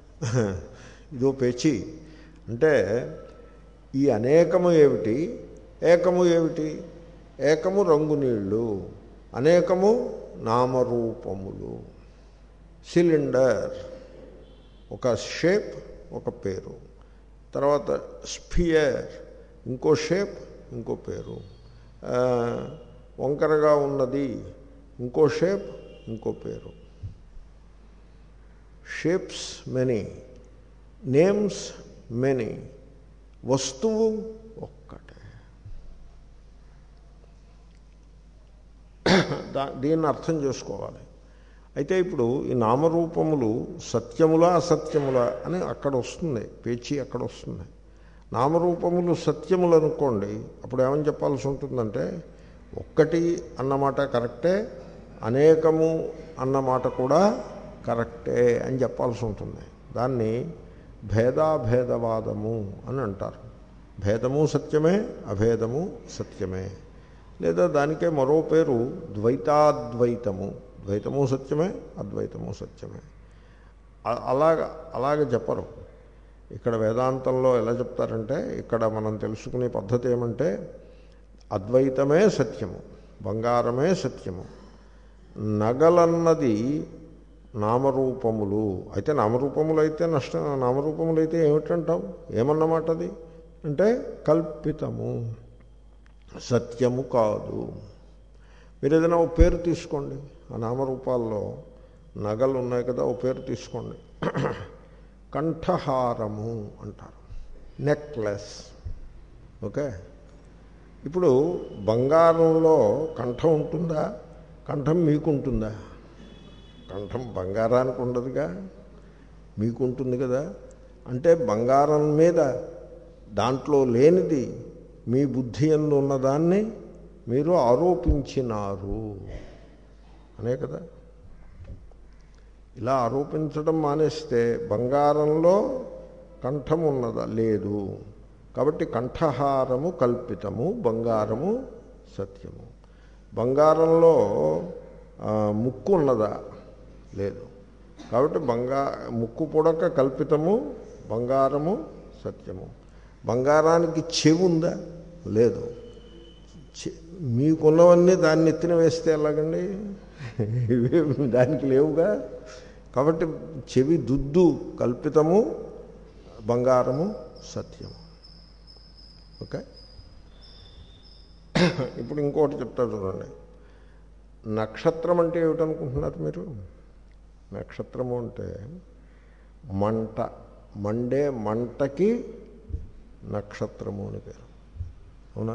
ఇదో పేచి. అంటే ఈ అనేకము ఏమిటి, ఏకము ఏమిటి? ఏకము రంగు నీళ్ళు, అనేకము నామరూపములు. సిలిండర్ ఒక షేప్, ఒక పేరు. తర్వాత స్ఫియర్ ఇంకో షేప్, ఇంకో పేరు. వంకరగా ఉన్నది ఇంకో షేప్, ఇంకో పేరు. షేప్స్ మెనీ, నేమ్స్ మెనీ, వస్తువు ఒక్కటే. దా దీన్ని అర్థం చేసుకోవాలి. అయితే ఇప్పుడు ఈ నామరూపములు సత్యములా అసత్యములా అని అక్కడ వస్తుంది, పేచీ అక్కడ వస్తుంది. నామరూపములు సత్యములు అనుకోండి, అప్పుడు ఏమని చెప్పాల్సి ఉంటుందంటే ఒక్కటి అన్నమాట కరెక్టే, అనేకము అన్నమాట కూడా కరెక్టే అని చెప్పాల్సి ఉంటుంది. దాన్ని భేదాభేదవాదము అని అంటారు. భేదము సత్యమే, అభేదము సత్యమే. లేదా దానికే మరో పేరు ద్వైతాద్వైతము. ద్వైతము సత్యమే, అద్వైతము సత్యమే. అలాగ అలాగ చెప్పరు. ఇక్కడ వేదాంతంలో ఎలా చెప్తారంటే, ఇక్కడ మనం తెలుసుకునే పద్ధతి ఏమంటే అద్వైతమే సత్యము, బంగారమే సత్యము, నగలన్నది నామరూపములు. అయితే నామరూపములు అయితే నష్టం, నామరూపములు అయితే ఏమిటంటావు? ఏమన్నమాట అది అంటే కల్పితము, సత్యము కాదు. మీరు ఏదైనా ఓ పేరు తీసుకోండి, ఆ నామరూపాల్లో నగలు ఉన్నాయి కదా, ఓ పేరు తీసుకోండి. కంఠహారము అంటారు, నెక్లెస్. ఓకే, ఇప్పుడు బంగారంలో కంఠం ఉంటుందా? కంఠం మీకుంటుందా? కంఠం బంగారానికి ఉండదుగా, మీకుంటుంది కదా. అంటే బంగారం మీద దాంట్లో లేనిది మీ బుద్ధి యందు ఉన్నదాన్ని మీరు ఆరోపించినారు అనే కదా. ఇలా ఆరోపించడం మానేస్తే బంగారంలో కంఠం ఉన్నదా? లేదు. కాబట్టి కంఠహారము కల్పితము, బంగారము సత్యము. బంగారంలో ముక్కు ఉన్నదా? లేదు. కాబట్టి బంగా ముక్కు పుడక కల్పితము, బంగారము సత్యము. బంగారానికి చెవి ఉందా? లేదు. మీకున్నవన్నీ దాన్ని ఎత్తిన వేస్తే ఎలాగండి? దానికి లేవుగా. కాబట్టి చెవి దుద్దు కల్పితము, బంగారము సత్యము. ఓకే. ఇప్పుడు ఇంకోటి చెప్తారు చూడండి. నక్షత్రం అంటే ఏమిటనుకుంటున్నారు మీరు? నక్షత్రము అంటే మంట, మండే మంటకి నక్షత్రము అని పేరు. అవునా?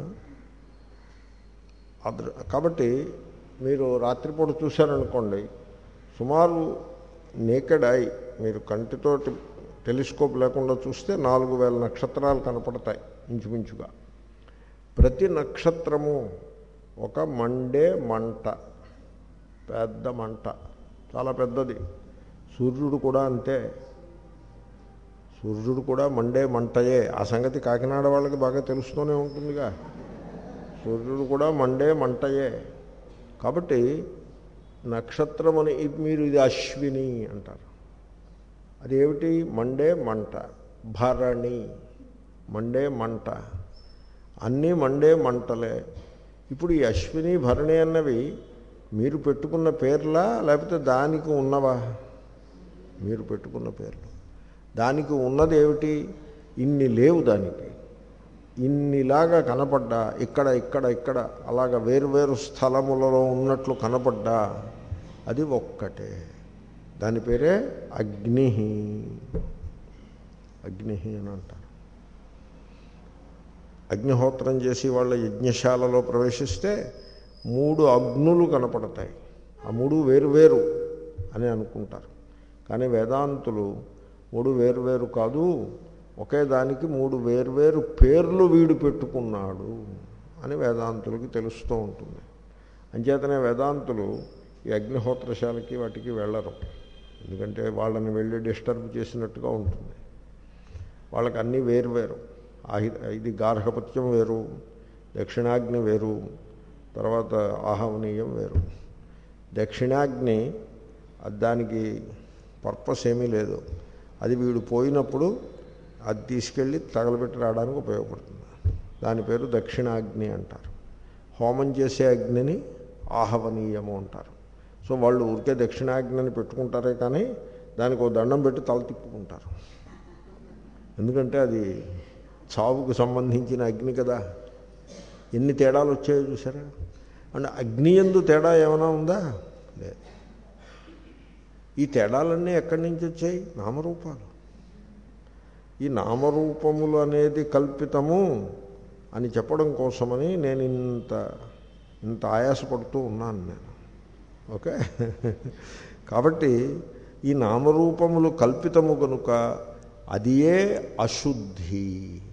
అదృ కాబట్టి మీరు రాత్రిపూట చూశారనుకోండి, సుమారు నేకెడ్ ఐ, మీరు కంటితోటి టెలిస్కోప్ లేకుండా చూస్తే నాలుగు వేల నక్షత్రాలు కనపడతాయి ఇంచుమించుగా. ప్రతి నక్షత్రము ఒక మండే మంట, పెద్ద మంట, చాలా పెద్దది. సూర్యుడు కూడా అంతే. సూర్యుడు కూడా మండే మంటయే. ఆ సంగతి కాకినాడ వాళ్ళకి బాగా తెలుస్తూనే ఉంటుందిగా. సూర్యుడు కూడా మండే మంటయే. కాబట్టి నక్షత్రమని మీరు ఇది అశ్విని అంటారు. అదేమిటి? మండే మంట. భరణి మండే మంట. అన్నీ మండే మంటలే. ఇప్పుడు ఈ అశ్విని భరణి అన్నవి మీరు పెట్టుకున్న పేర్లా లేకపోతే దానికి ఉన్నవా? మీరు పెట్టుకున్న పేర్లు. దానికి ఉన్నది ఏమిటి? ఇన్ని లేవు దానికి. ఇన్నిలాగా కనపడ్డా, ఇక్కడ ఇక్కడ ఇక్కడ అలాగా వేరు వేరు స్థలములలో ఉన్నట్లు కనపడ్డా అది ఒక్కటే. దాని పేరే అగ్ని. అగ్ని అని అంటారు. అగ్నిహోత్రం చేసి వాళ్ళ యజ్ఞశాలలో ప్రవేశిస్తే మూడు అగ్నులు కనపడతాయి. ఆ మూడు వేరు వేరు అని అనుకుంటారు. కానీ వేదాంతులు మూడు వేరు వేరు కాదు, ఒకే దానికి మూడు వేర్వేరు పేర్లు వీడు పెట్టుకున్నాడు అని వేదాంతులకి తెలుస్తూ ఉంటుంది. అంచేతనే వేదాంతులు ఈ అగ్నిహోత్రశాలకి వాటికి వెళ్ళరు. ఎందుకంటే వాళ్ళని వెళ్ళి డిస్టర్బ్ చేసినట్టుగా ఉంటుంది. వాళ్ళకి అన్నీ వేరువేరు. ఇది గార్హపత్యం వేరు, దక్షిణాగ్ని వేరు, తర్వాత ఆహవనీయం వేరు. దక్షిణాగ్ని దానికి పర్పస్ ఏమీ లేదు. అది వీడు పోయినప్పుడు అది తీసుకెళ్ళి తగలబెట్టి రావడానికి ఉపయోగపడుతుంది. దాని పేరు దక్షిణాగ్ని అంటారు. హోమం చేసే అగ్నిని ఆహవనీయము అంటారు. సో వాళ్ళు ఊరికే దక్షిణాగ్నిని పెట్టుకుంటారే కానీ దానికి ఒక దండం పెట్టి తల తిప్పుకుంటారు. ఎందుకంటే అది చావుకు సంబంధించిన అగ్ని కదా. ఎన్ని తేడాలు వచ్చాయో చూసారా? అంటే అగ్ని యందు తేడా ఏమైనా ఉందా? లేదు. ఈ తేడాలన్నీ ఎక్కడి నుంచి వచ్చాయి? నామరూపాలు. ఈ నామరూపములు అనేది కల్పితము అని చెప్పడం కోసమని నేను ఇంత ఇంత ఆయాసపడుతూ ఉన్నాను నేను. ఓకే. కాబట్టి ఈ నామరూపములు కల్పితము కనుక అదియే అశుద్ధి.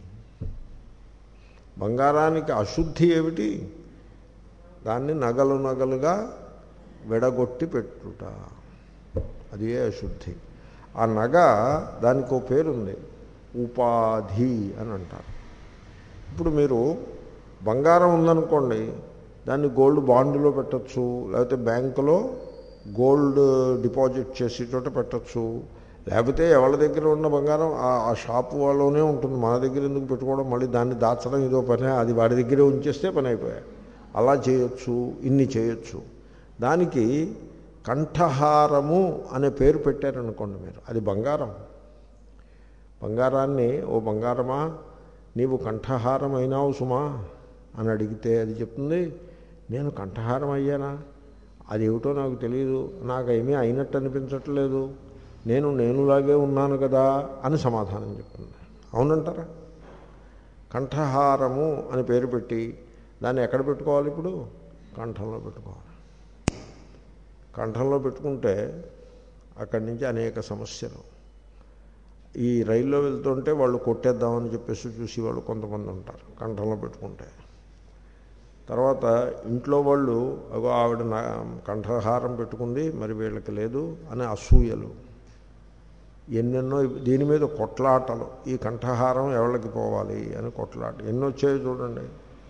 బంగారానికి అశుద్ధి ఏమిటి? దాన్ని నగలు నగలుగా విడగొట్టి పెట్టుట, అదే అశుద్ధి. ఆ నగ దానికి ఓ పేరుంది, ఉపాధి అని అంటారు. ఇప్పుడు మీరు బంగారం ఉందనుకోండి, దాన్ని గోల్డ్ బాండ్లో పెట్టచ్చు, లేకపోతే బ్యాంకులో గోల్డ్ డిపాజిట్ చేసే చోట పెట్టచ్చు, లేకపోతే ఎవరి దగ్గర ఉన్న బంగారం ఆ షాపు వాళ్ళలోనే ఉంటుంది. మన దగ్గర ఎందుకు పెట్టుకోవడం, మళ్ళీ దాన్ని దాచడం ఇదో పని, అది వాడి దగ్గరే ఉంచేస్తే పని అయిపోయాయి. అలా చేయొచ్చు, ఇన్ని చేయొచ్చు. దానికి కంఠహారము అనే పేరు పెట్టారనుకోండి మీరు, అది బంగారం. బంగారాన్ని, ఓ బంగారమా నీవు కంఠహారం అయినావు సుమా అని అడిగితే అది చెప్తుంది, నేను కంఠహారం అయ్యానా, అదేమిటో నాకు తెలియదు, నాకు ఏమీ అయినట్టు అనిపించట్లేదు, నేను నేనులాగే ఉన్నాను కదా అని సమాధానం చెప్తుంది. అవునంటారా? కంఠహారము అని పేరు పెట్టి దాన్ని ఎక్కడ పెట్టుకోవాలి? ఇప్పుడు కంఠంలో పెట్టుకోవాలి. కంఠంలో పెట్టుకుంటే అక్కడి నుంచి అనేక సమస్యలు. ఈ రైల్లో వెళ్తుంటే వాళ్ళు కొట్టేద్దామని చెప్పేసి చూసి వాళ్ళు కొంతమంది ఉంటారు కంఠంలో పెట్టుకుంటే. తర్వాత ఇంట్లో వాళ్ళు అగో ఆవిడ కంఠహారం పెట్టుకుంది మరి వీళ్ళకి లేదు అని అసూయలు, ఎన్నెన్నో దీని మీద కొట్లాటలు. ఈ కంఠహారం ఎవరికి పోవాలి అని కొట్లాట ఎన్నో వచ్చాయో చూడండి.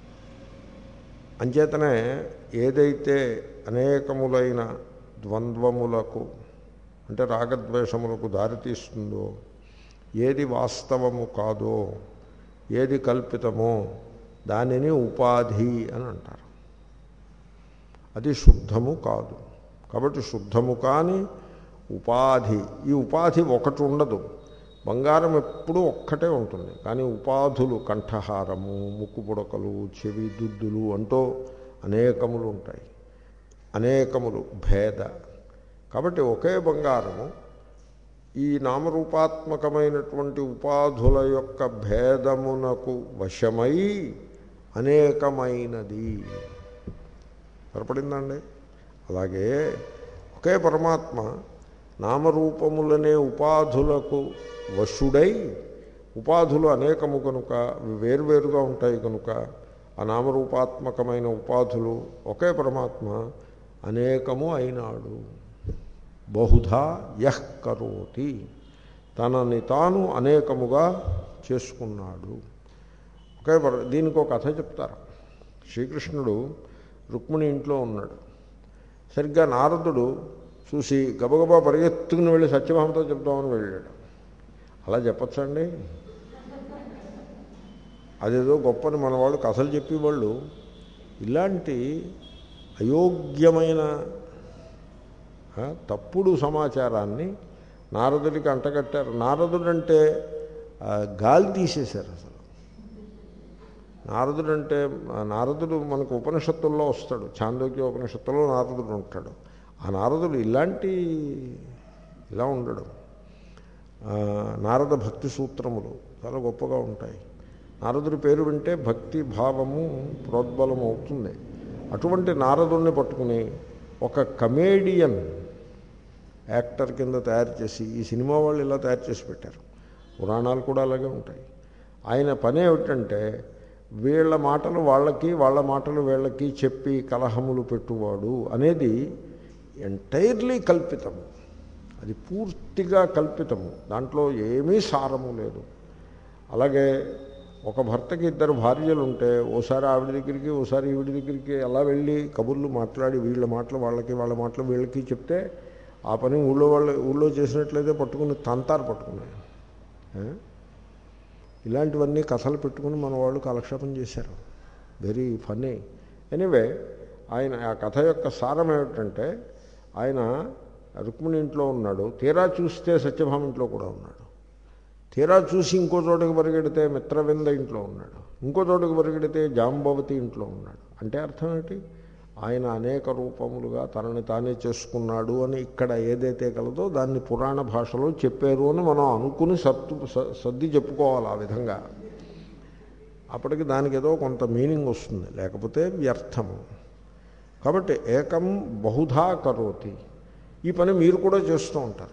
అంచేతనే ఏదైతే అనేకములైన ద్వంద్వములకు అంటే రాగద్వేషములకు దారితీస్తుందో, ఏది వాస్తవము కాదో, ఏది కల్పితమో దానిని ఉపాధి అని అంటారు. అది శుద్ధము కాదు. కాబట్టి శుద్ధము కాని ఉపాధి, ఈ ఉపాధి ఒకటి ఉండదు. బంగారం ఎప్పుడూ ఒక్కటే ఉంటుంది. కానీ ఉపాధులు కంఠహారము, ముక్కు పుడకలు, చెవి దుద్దులు అంటూ అనేకములు ఉంటాయి. అనేకములు భేద. కాబట్టి ఒకే బంగారము ఈ నామరూపాత్మకమైనటువంటి ఉపాధుల యొక్క భేదమునకు వశమై అనేకమైనది. సరిపడిందండి? అలాగే ఒకే పరమాత్మ నామరూపములనే ఉపాధులకు వశుడై, ఉపాధులు అనేకము కనుక వేర్వేరుగా ఉంటాయి కనుక ఆ నామరూపాత్మకమైన ఉపాధులు ఒకే పరమాత్మ అనేకము అయినాడు. బహుధా యః కరోతి, తనని తాను అనేకముగా చేసుకున్నాడు. ఒకే దీనికి ఒక కథ చెప్తారు. శ్రీకృష్ణుడు రుక్మిణి ఇంట్లో ఉన్నాడు. సరిగ్గా నారదుడు చూసి గబగబా పరిగెత్తుకుని వెళ్ళి సత్యభామతో చెప్తామని వెళ్ళాడు. అలా చెప్పచ్చండి? అదేదో గొప్పని మన వాళ్ళు కథలు చెప్పేవాళ్ళు ఇలాంటి అయోగ్యమైన తప్పుడు సమాచారాన్ని నారదుడికి అంటగట్టారు. నారదుడంటే గాలి తీసేశారు అసలు. నారదుడంటే నారదుడు మనకు ఉపనిషత్తుల్లో వస్తాడు. చాందోక్య ఉపనిషత్తుల్లో నారదుడు ఉంటాడు. ఆ నారదుడు ఇలాంటి ఇలా ఉండడు. నారద భక్తి సూత్రములు చాలా గొప్పగా ఉంటాయి. నారదుడి పేరు వింటే భక్తి భావము ప్రోద్బలం అవుతుంది. అటువంటి నారదుడిని పట్టుకుని ఒక కమేడియన్ యాక్టర్ కింద తయారు చేసి, ఈ సినిమా వాళ్ళు ఇలా తయారు చేసి పెట్టారు. పురాణాలు కూడా అలాగే ఉంటాయి. ఆయన పని ఏమిటంటే వీళ్ళ మాటలు వాళ్ళకి, వాళ్ళ మాటలు వీళ్ళకి చెప్పి కలహములు పెట్టువాడు అనేది ఎంటైర్లీ కల్పితము. అది పూర్తిగా కల్పితము. దాంట్లో ఏమీ సారము లేదు. అలాగే ఒక భర్తకి ఇద్దరు భార్యలు ఉంటే ఓసారి ఆవిడ దగ్గరికి, ఓసారి ఈవిడి దగ్గరికి అలా వెళ్ళి కబుర్లు మాట్లాడి వీళ్ళ మాటలు వాళ్ళకి, వాళ్ళ మాటలు వీళ్ళకి చెప్తే ఆ పని ఊళ్ళో వాళ్ళు ఊళ్ళో చేసినట్లయితే పట్టుకుని తంతారు పట్టుకున్నాయి. ఇలాంటివన్నీ కథలు పెట్టుకుని మన వాళ్ళు కాలక్షేపం చేశారు. Very funny. ఎనీవే, ఆయన ఆ కథ యొక్క సారం ఏమిటంటే, ఆయన రుక్మిణి ఇంట్లో ఉన్నాడు. తీరా చూస్తే సత్యభామ ఇంట్లో కూడా ఉన్నాడు. తీరా చూసి ఇంకో చోటుకు పరిగెడితే మిత్రవింద ఇంట్లో ఉన్నాడు. ఇంకో చోటుకు పరిగెడితే జాంబవతి ఇంట్లో ఉన్నాడు. అంటే అర్థం ఏంటి? ఆయన అనేక రూపములుగా తనని తానే చేసుకున్నాడు అని ఇక్కడ ఏదైతే కలదో దాన్ని పురాణ భాషలో చెప్పారు అని మనం అనుకుని సత్తు సర్ది చెప్పుకోవాలి. ఆ విధంగా అప్పటికి దానికి ఏదో కొంత మీనింగ్ వస్తుంది, లేకపోతే వ్యర్థము. కాబట్టి ఏకం బహుధా కరోతి. ఈ పని మీరు కూడా చేస్తూ ఉంటారు.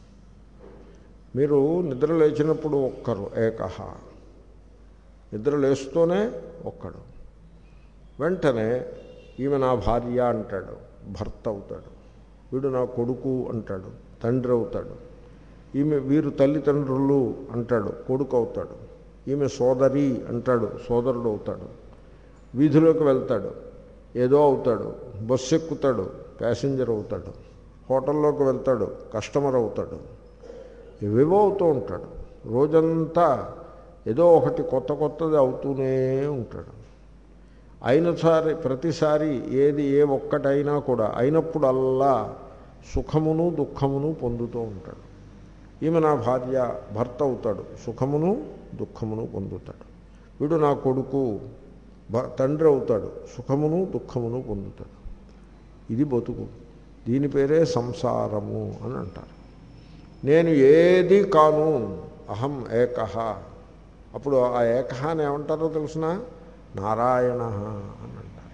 మీరు నిద్ర లేచినప్పుడు ఒక్కరు ఏకహ, నిద్ర లేస్తూనే ఒక్కడు. వెంటనే ఈమె నా భార్య అంటాడు, భర్త అవుతాడు. వీడు నా కొడుకు అంటాడు, తండ్రి అవుతాడు. ఈమె వీరు తల్లిదండ్రులు అంటాడు, కొడుకు అవుతాడు. ఈమె సోదరి అంటాడు, సోదరుడు అవుతాడు. వీధిలోకి వెళ్తాడు, ఏదో అవుతాడు. బస్సు ఎక్కుతాడు, ప్యాసింజర్ అవుతాడు. హోటల్లోకి వెళ్తాడు, కస్టమర్ అవుతాడు. ఇవేవో అవుతూ ఉంటాడు. రోజంతా ఏదో ఒకటి కొత్త కొత్తది అవుతూనే ఉంటాడు. అయినసారి ప్రతిసారి ఏది ఏ ఒక్కటైనా కూడా అయినప్పుడల్లా సుఖమును దుఃఖమును పొందుతూ ఉంటాడు. ఈమె నా భార్య, భర్త అవుతాడు, సుఖమును దుఃఖమును పొందుతాడు. వీడు నా కొడుకు, తండ్రి అవుతాడు, సుఖమును దుఃఖమును పొందుతాడు. ఇది బతుకు. దీని పేరే సంసారము అని అంటారు. నేను ఏది కాను, అహం ఏకహ. అప్పుడు ఆ ఏకహ అని ఏమంటారో తెలుసిన? నారాయణ అని అంటారు.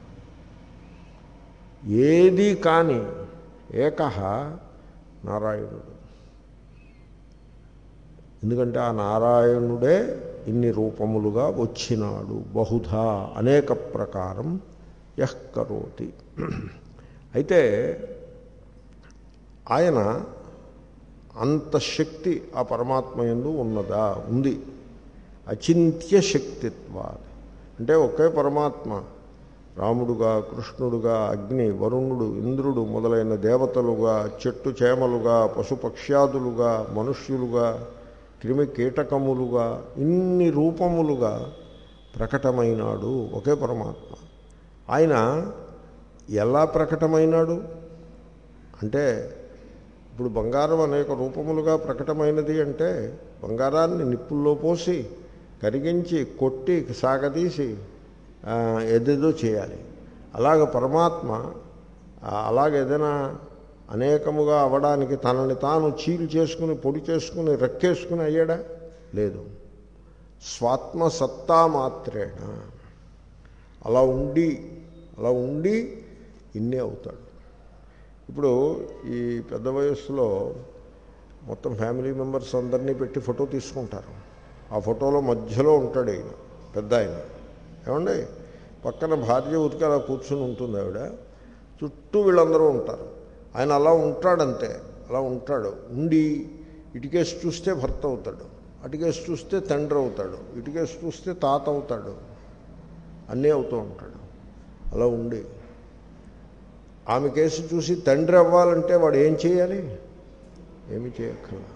ఏది కాని ఏకహ నారాయణుడు. ఎందుకంటే ఆ నారాయణుడే ఇన్ని రూపములుగా వచ్చినాడు. బహుధా అనేక ప్రకారం యః కరోతి. అయితే ఆయన అంత శక్తి ఆ పరమాత్మ యందు ఉన్నదా? ఉంది. అచింత్య శక్తిత్వాది. అంటే ఒకే పరమాత్మ రాముడుగా, కృష్ణుడుగా, అగ్ని, వరుణుడు, ఇంద్రుడు మొదలైన దేవతలుగా, చెట్టు చేమలుగా, పశుపక్ష్యాదులుగా, మనుష్యులుగా, క్రిమి కీటకములుగా, ఇన్ని రూపములుగా ప్రకటమైనాడు ఒకే పరమాత్మ. ఆయన ఎలా ప్రకటమైనాడు అంటే, ఇప్పుడు బంగారం అనేక రూపములుగా ప్రకటమైనది అంటే, బంగారాన్ని నిప్పుల్లో పోసి కరిగించి కొట్టి సాగదీసి ఏదేదో చేయాలి. అలాగ పరమాత్మ అలాగేదైనా అనేకముగా అవ్వడానికి తనని తాను చీలు చేసుకుని పొడి చేసుకుని రెక్కేసుకుని అయ్యాడా? లేదు. స్వాత్మ సత్తా మాత్రేణ అలా ఉండి అలా ఉండి ఇన్నే అవుతాడు. ఇప్పుడు ఈ పెద్ద వయస్సులో మొత్తం ఫ్యామిలీ మెంబర్స్ అందరినీ పెట్టి ఫోటో తీసుకుంటారు. ఆ ఫోటోలో మధ్యలో ఉంటాడు ఆయన, పెద్ద ఆయన. ఏమండి, పక్కన భార్య ఉతికి అలా కూర్చుని ఉంటుంది ఆవిడ, చుట్టూ వీళ్ళందరూ ఉంటారు. ఆయన అలా ఉంటాడంతే, అలా ఉంటాడు. ఉండి ఇటుకేసి చూస్తే భర్త అవుతాడు, అటుకేసి చూస్తే తండ్రి అవుతాడు, ఇటుకేసి చూస్తే తాత అవుతాడు, అన్నీ అవుతూ ఉంటాడు. అలా ఉండి ఆమె కేసు చూసి తండ్రి అవ్వాలంటే వాడు ఏం చేయాలి? ఏమి చేయక్కర్లా.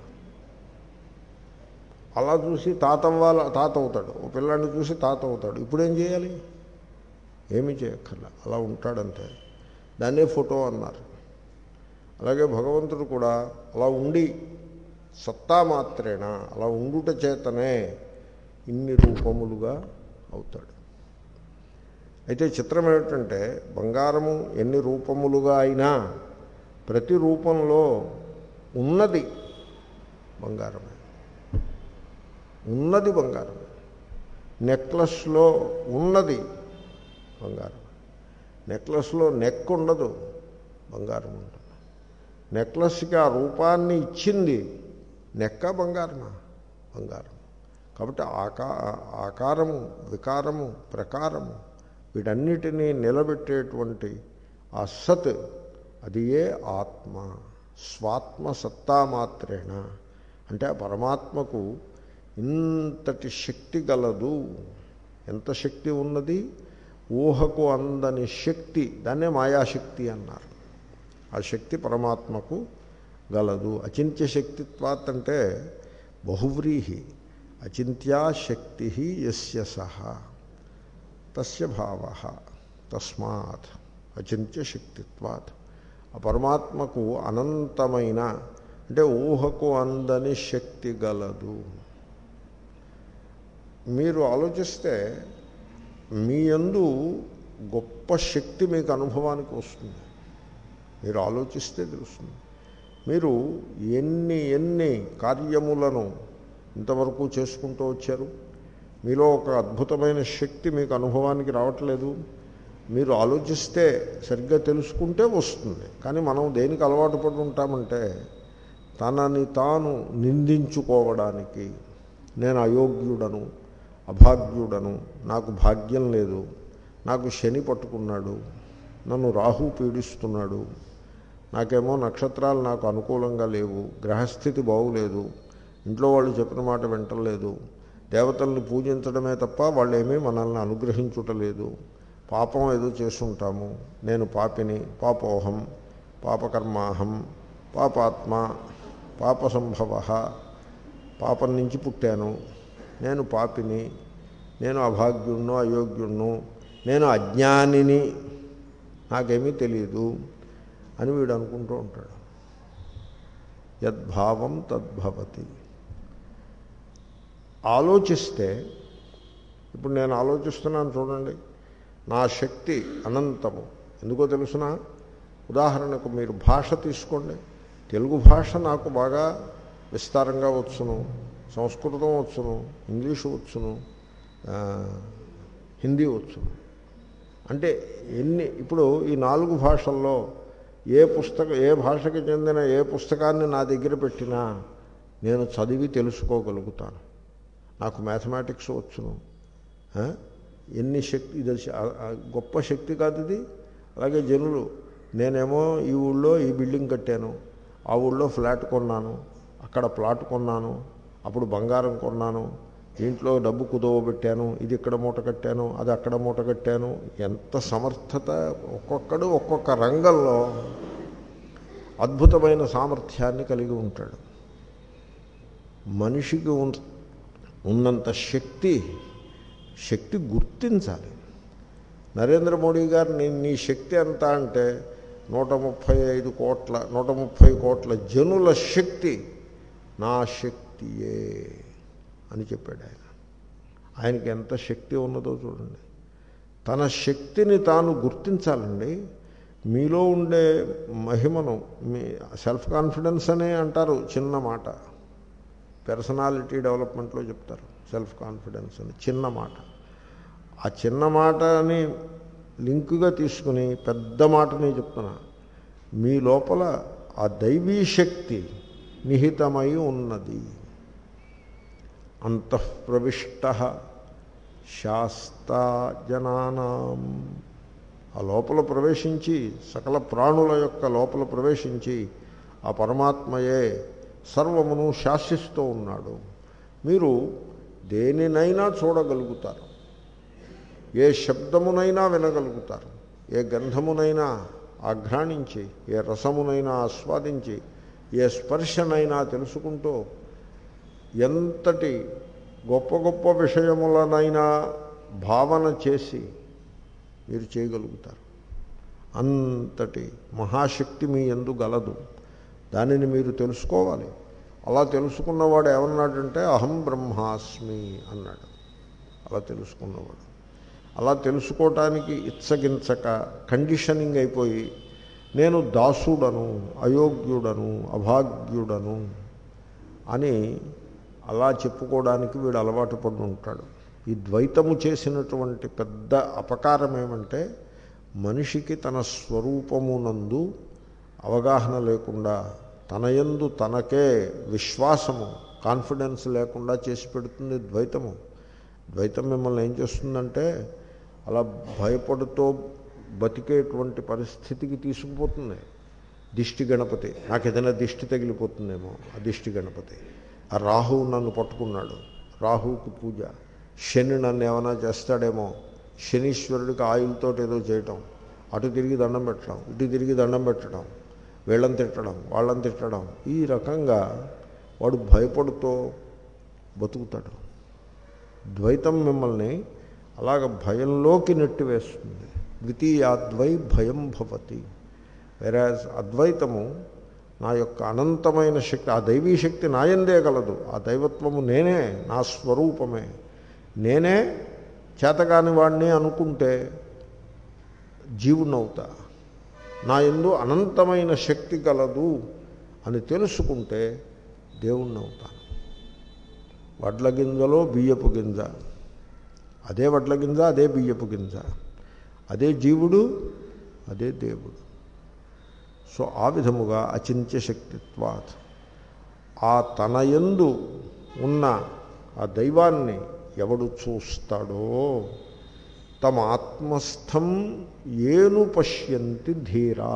అలా చూసి తాత అవ్వాలి, తాత అవుతాడు. ఓ పిల్లాడిని చూసి తాత అవుతాడు. ఇప్పుడేం చేయాలి? ఏమీ చేయక్కర్లా, అలా ఉంటాడంతే. దాన్నే ఫోటో అన్నారు. అలాగే భగవంతుడు కూడా అలా ఉండి సత్తా మాత్రేణ అలా ఉండుట చేతనే ఇన్ని రూపములుగా అవుతాడు. అయితే చిత్రం ఏమిటంటే, బంగారము ఎన్ని రూపములుగా అయినా ప్రతి రూపంలో ఉన్నది బంగారమే, ఉన్నది బంగారమే. నెక్లెస్లో ఉన్నది బంగారం. నెక్లెస్లో నెక్ ఉండదు, బంగారం ఉంటుంది. నెక్లెస్కి ఆ రూపాన్ని ఇచ్చింది నెక్క బంగారమా? బంగారం. కాబట్టి ఆకా ఆకారము, వికారము, ప్రకారము వీటన్నిటినీ నిలబెట్టేటువంటి ఆ సత్, అది ఏ ఆత్మ. స్వాత్మ సత్తా మాత్రేణ అంటే ఆ పరమాత్మకు ఇంతటి శక్తి గలదు. ఎంత శక్తి ఉన్నది? ఊహకు అందని శక్తి, దాన్నే మాయాశక్తి అన్నారు. ఆ శక్తి పరమాత్మకు గలదు. అచింత్య శక్తిత్వాత్ అంటే బహువ్రీహి. అచింత్యా శక్తి యస్య సహా తస్య భావః తస్మాత్ అచింత్య శక్తిత్వాత్. ఆ పరమాత్మకు అనంతమైన అంటే ఊహకు అందని శక్తి గలదు. మీరు ఆలోచిస్తే మీ యందు గొప్ప శక్తి మీకు అనుభవానికి వస్తుంది. మీరు ఆలోచిస్తే తెలుస్తుంది. మీరు ఎన్ని ఎన్ని కార్యములను ఇంతవరకు చేసుకుంటూ వచ్చారు. మీలో ఒక అద్భుతమైన శక్తి మీకు అనుభవానికి రావట్లేదు. మీరు ఆలోచిస్తే సరిగ్గా తెలుసుకుంటే వస్తుంది. కానీ మనం దేనికి అలవాటు పడి ఉంటామంటే, తనని తాను నిందించుకోవడానికి. నేను అయోగ్యుడను, అభాగ్యుడను, నాకు భాగ్యం లేదు, నాకు శని పట్టుకున్నాడు, నన్ను రాహు పీడిస్తున్నాడు, నాకేమో నక్షత్రాలు నాకు అనుకూలంగా లేవు, గ్రహస్థితి బాగులేదు, ఇంట్లో వాళ్ళు చెప్పిన మాట వింటలేదు, దేవతల్ని పూజించడమే తప్ప వాళ్ళేమీ మనల్ని అనుగ్రహించుటలేదు, పాపం ఏదో చేసుంటాము, నేను పాపిని, పాపోహం, పాపకర్మాహం, పాపాత్మ, పాప సంభవ, పాపం నుంచి పుట్టాను, నేను పాపిని, నేను అభాగ్యుణ్ణు, అయోగ్యుణ్ణు, నేను అజ్ఞానిని, నాకేమీ తెలియదు అని వీడు అనుకుంటూ ఉంటాడు. యద్భావం తద్భవతి. ఆలోచిస్తే, ఇప్పుడు నేను ఆలోచిస్తున్నాను చూడండి, నా శక్తి అనంతము. ఎందుకో తెలుసిన? ఉదాహరణకు మీరు భాష తీసుకోండి. తెలుగు భాష నాకు బాగా విస్తారంగా వచ్చును, సంస్కృతం వచ్చును, ఇంగ్లీషు వచ్చును, హిందీ వచ్చును. అంటే ఎన్ని, ఇప్పుడు ఈ నాలుగు భాషల్లో ఏ పుస్తకం, ఏ భాషకి చెందిన ఏ పుస్తకాన్ని నా దగ్గర పెట్టినా నేను చదివి తెలుసుకోగలుగుతాను. నాకు మ్యాథమెటిక్స్ వచ్చును. ఎన్ని శక్తి, ఇది గొప్ప శక్తి కాదు ఇది. అలాగే జనులు, నేనేమో ఈ ఊళ్ళో ఈ బిల్డింగ్ కట్టాను, ఆ ఊళ్ళో ఫ్లాట్ కొన్నాను, అక్కడ ప్లాట్ కొన్నాను, అప్పుడు బంగారం కొన్నాను, దీంట్లో డబ్బు కుదవబెట్టాను, ఇది ఇక్కడ మూట కట్టాను, అది అక్కడ మూట కట్టాను. ఎంత సమర్థత! ఒక్కొక్కడు ఒక్కొక్క రంగంలో అద్భుతమైన సామర్థ్యాన్ని కలిగి ఉంటాడు. మనిషికి ఉన్నంత శక్తి శక్తి గుర్తించాలి. నరేంద్ర మోడీ గారు నీ నీ శక్తి ఎంత అంటే నూట ముప్పై ఐదు కోట్ల నూట ముప్పై కోట్ల జనుల శక్తి నా శక్తియే అని చెప్పాడు ఆయన. ఆయనకి ఎంత శక్తి ఉన్నదో చూడండి. తన శక్తిని తాను గుర్తించాలండి. మీలో ఉండే మహిమను, మీ సెల్ఫ్ కాన్ఫిడెన్స్ అనే అంటారు, చిన్న మాట, పర్సనాలిటీ డెవలప్మెంట్లో చెప్తారు సెల్ఫ్ కాన్ఫిడెన్స్ అని, చిన్న మాట. ఆ చిన్న మాటని లింకుగా తీసుకుని పెద్ద మాటని చెప్తున్నా. మీ లోపల ఆ దైవీ శక్తి నిహితమై ఉన్నది. అంతఃప్రవిష్టః శాస్తా జనానాం, ఆ లోపల ప్రవేశించి, సకల ప్రాణుల యొక్క లోపల ప్రవేశించి ఆ పరమాత్మయే సర్వమును శాసిస్తూ ఉన్నాడు. మీరు దేనినైనా చూడగలుగుతారు, ఏ శబ్దమునైనా వినగలుగుతారు, ఏ గంధమునైనా ఆఘ్రాణించి, ఏ రసమునైనా ఆస్వాదించి, ఏ స్పర్శనైనా తెలుసుకుంటూ ఎంతటి గొప్ప గొప్ప విషయములనైనా భావన చేసి మీరు చేయగలుగుతారు. అంతటి మహాశక్తి మీ యందు గలదు. దానిని మీరు తెలుసుకోవాలి. అలా తెలుసుకున్నవాడు ఏమన్నాడంటే అహం బ్రహ్మాస్మి అన్నాడు. అలా తెలుసుకున్నవాడు అలా తెలుసుకోవటానికి ఇచ్చగించక కండిషనింగ్ అయిపోయి నేను దాసుడను, అయోగ్యుడను, అభాగ్యుడను అని అలా చెప్పుకోవడానికి వీడు అలవాటు పడి ఉంటాడు. ఈ ద్వైతము చేసినటువంటి పెద్ద అపకారం ఏమంటే మనిషికి తన స్వరూపమునందు అవగాహన లేకుండా, తనయందు తనకే విశ్వాసము, కాన్ఫిడెన్స్ లేకుండా చేసి పెడుతుంది ద్వైతము. ద్వైతం మిమ్మల్ని ఏం చేస్తుందంటే అలా భయపడుతూ బతికేటువంటి పరిస్థితికి తీసుకుపోతుంది. దిష్టి గణపతి, నాకు ఏదైనా దిష్టి తగిలిపోతుందేమో, ఆ దిష్టి గణపతి. ఆ రాహువు నన్ను పట్టుకున్నాడు, రాహువుకి పూజ. శని నన్ను ఏమైనా చేస్తాడేమో, శనీశ్వరుడికి ఆయిల్తో ఏదో చేయటం, అటు తిరిగి దండం పెట్టడం, ఇటు తిరిగి దండం పెట్టడం, వీళ్ళని తిట్టడం, వాళ్ళని తిట్టడం. ఈ రకంగా వాడు భయపడుతూ బతుకుతాడు. ద్వైతం మిమ్మల్ని అలాగ భయంలోకి నెట్టివేస్తుంది. ద్వితీయాద్వై భయం భవతి. వెరాజ్ అద్వైతము నా యొక్క అనంతమైన శక్తి, ఆ దైవీ శక్తి నాయందే గలదు. ఆ దైవత్వము నేనే, నా స్వరూపమే. నేనే చేతగాని వాడిని అనుకుంటే జీవునవుతా. నా యందు అనంతమైన శక్తి గలదు అని తెలుసుకుంటే దేవుణ్ణవుతాను. వడ్ల గింజలో బియ్యపు గింజ, అదే వడ్ల గింజ, అదే బియ్యపు గింజ, అదే జీవుడు, అదే దేవుడు. సో ఆ విధముగా అచింత్య శక్తిత్వాత్ ఆ తనయందు ఉన్న ఆ దైవాన్ని ఎవడు చూస్తాడో తమ ఆత్మస్థం ఏను పశ్యంతి ధీరా.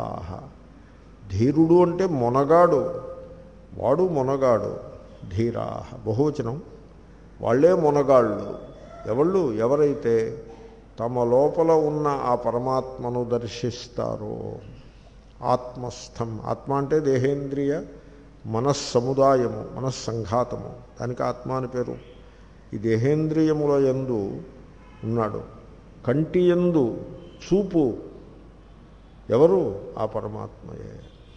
ధీరుడు అంటే మొనగాడు, వాడు మొనగాడు. ధీరా బహువచనం, వాళ్ళే మొనగాళ్ళు. ఎవళ్ళు ఎవరైతే తమ లోపల ఉన్న ఆ పరమాత్మను దర్శిస్తారో. ఆత్మస్థం, ఆత్మ అంటే దేహేంద్రియ మనస్సముదాయము, మనస్సంఘాతము, దానికి ఆత్మ అని పేరు. ఈ దేహేంద్రియముల యందు ఉన్నాడు. కంటి యందు చూపు ఎవరు? ఆ పరమాత్మయే.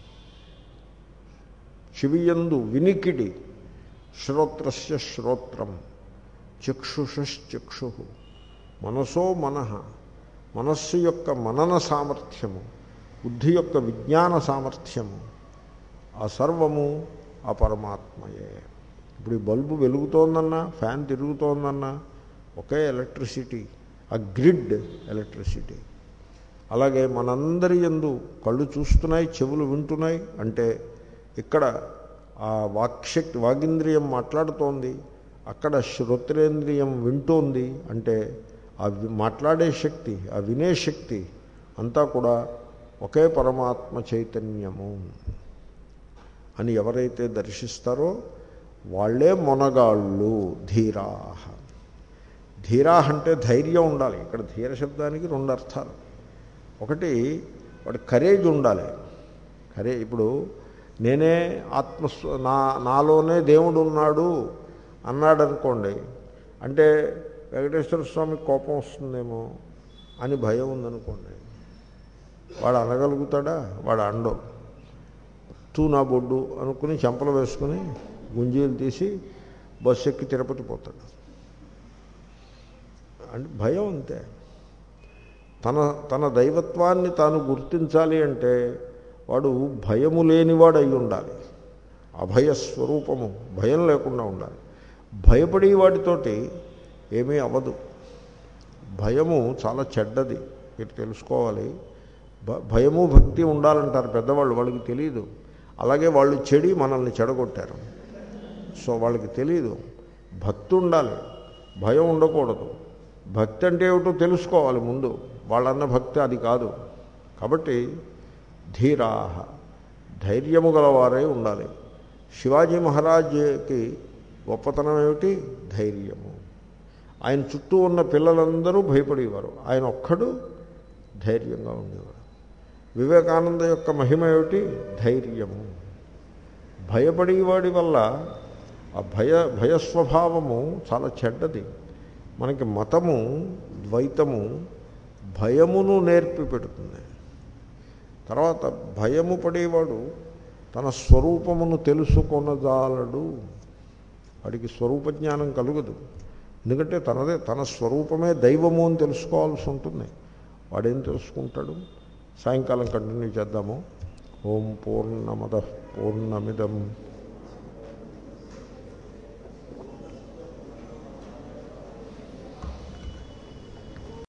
చెవియందు వినికిడి, శ్రోత్రస్య శ్రోత్రం, చక్షుషశ్చక్షు, మనసో మనః, మనస్సు యొక్క మనన సామర్థ్యము, బుద్ధి యొక్క విజ్ఞాన సామర్థ్యము, ఆ సర్వము ఆ పరమాత్మయే. ఇప్పుడు ఈ బల్బు వెలుగుతోందన్నా, ఫ్యాన్ తిరుగుతోందన్నా ఒకే ఎలక్ట్రిసిటీ, ఆ గ్రిడ్ ఎలక్ట్రిసిటీ. అలాగే మనందరి యందు కళ్ళు చూస్తున్నాయి, చెవులు వింటున్నాయి అంటే ఇక్కడ ఆ వాక్శక్తి, వాగింద్రియం మాట్లాడుతోంది, అక్కడ శ్రోత్రేంద్రియం వింటోంది అంటే ఆ మాట్లాడే శక్తి, ఆ వినే శక్తి అంతా కూడా ఒకే పరమాత్మ చైతన్యము అని ఎవరైతే దర్శిస్తారో వాళ్ళే మొనగాళ్ళు ధీరా. ధీరా అంటే ధైర్యం ఉండాలి. ఇక్కడ ధీర శబ్దానికి రెండు అర్థాలు. ఒకటి వాడి కరేజ్ ఉండాలి. కరే ఇప్పుడు నేనే ఆత్మస్వ నా నాలోనే దేవుడు ఉన్నాడు అన్నాడు అనుకోండి, అంటే వెంకటేశ్వర స్వామికి కోపం వస్తుందేమో అని భయం ఉందనుకోండి, వాడు అనగలుగుతాడా? వాడు అండో తూ నా బొడ్డు అనుకుని చెంపలు వేసుకుని గుంజీలు తీసి బస్సు ఎక్కి తిరుపతి పోతాడు. అంటే భయం అంతే. తన తన దైవత్వాన్ని తాను గుర్తించాలి అంటే వాడు భయము లేనివాడు అయి ఉండాలి. అభయస్వరూపము, భయం లేకుండా ఉండాలి. భయపడే వాటితోటి ఏమీ అవ్వదు. భయము చాలా చెడ్డది, మీరు తెలుసుకోవాలి. భయము భక్తి ఉండాలంటారు పెద్దవాళ్ళు, వాళ్ళకి తెలియదు. అలాగే వాళ్ళు చెడి మనల్ని చెడగొట్టారు. సో వాళ్ళకి తెలియదు. భక్తి ఉండాలి, భయం ఉండకూడదు. భక్తి అంటే ఏమిటో తెలుసుకోవాలి ముందు. వాళ్ళన్న భక్తి అది కాదు. కాబట్టి ధీరాహ, ధైర్యము గలవారై ఉండాలి. శివాజీ మహారాజ్కి గొప్పతనం ఏమిటి? ధైర్యము. ఆయన చుట్టూ ఉన్న పిల్లలందరూ భయపడేవారు, ఆయన ఒక్కడు ధైర్యంగా ఉండేవాడు. వివేకానంద యొక్క మహిమ ఏమిటి? ధైర్యము. భయపడేవాడి వల్ల ఆ భయ భయస్వభావము చాలా చెడ్డది. మనకి మతము, ద్వైతము భయమును నేర్పి పెడుతుంది. తర్వాత భయము పడేవాడు తన స్వరూపమును తెలుసుకొనజాలడు. వాడికి స్వరూప జ్ఞానం కలుగదు. ఎందుకంటే తనదే తన స్వరూపమే దైవము అని తెలుసుకోవాల్సి ఉంటుంది. వాడేం తెలుసుకుంటాడు? సాయంకాలం కంటిన్యూ చేద్దాము. ఓం పూర్ణమదః పూర్ణమిదం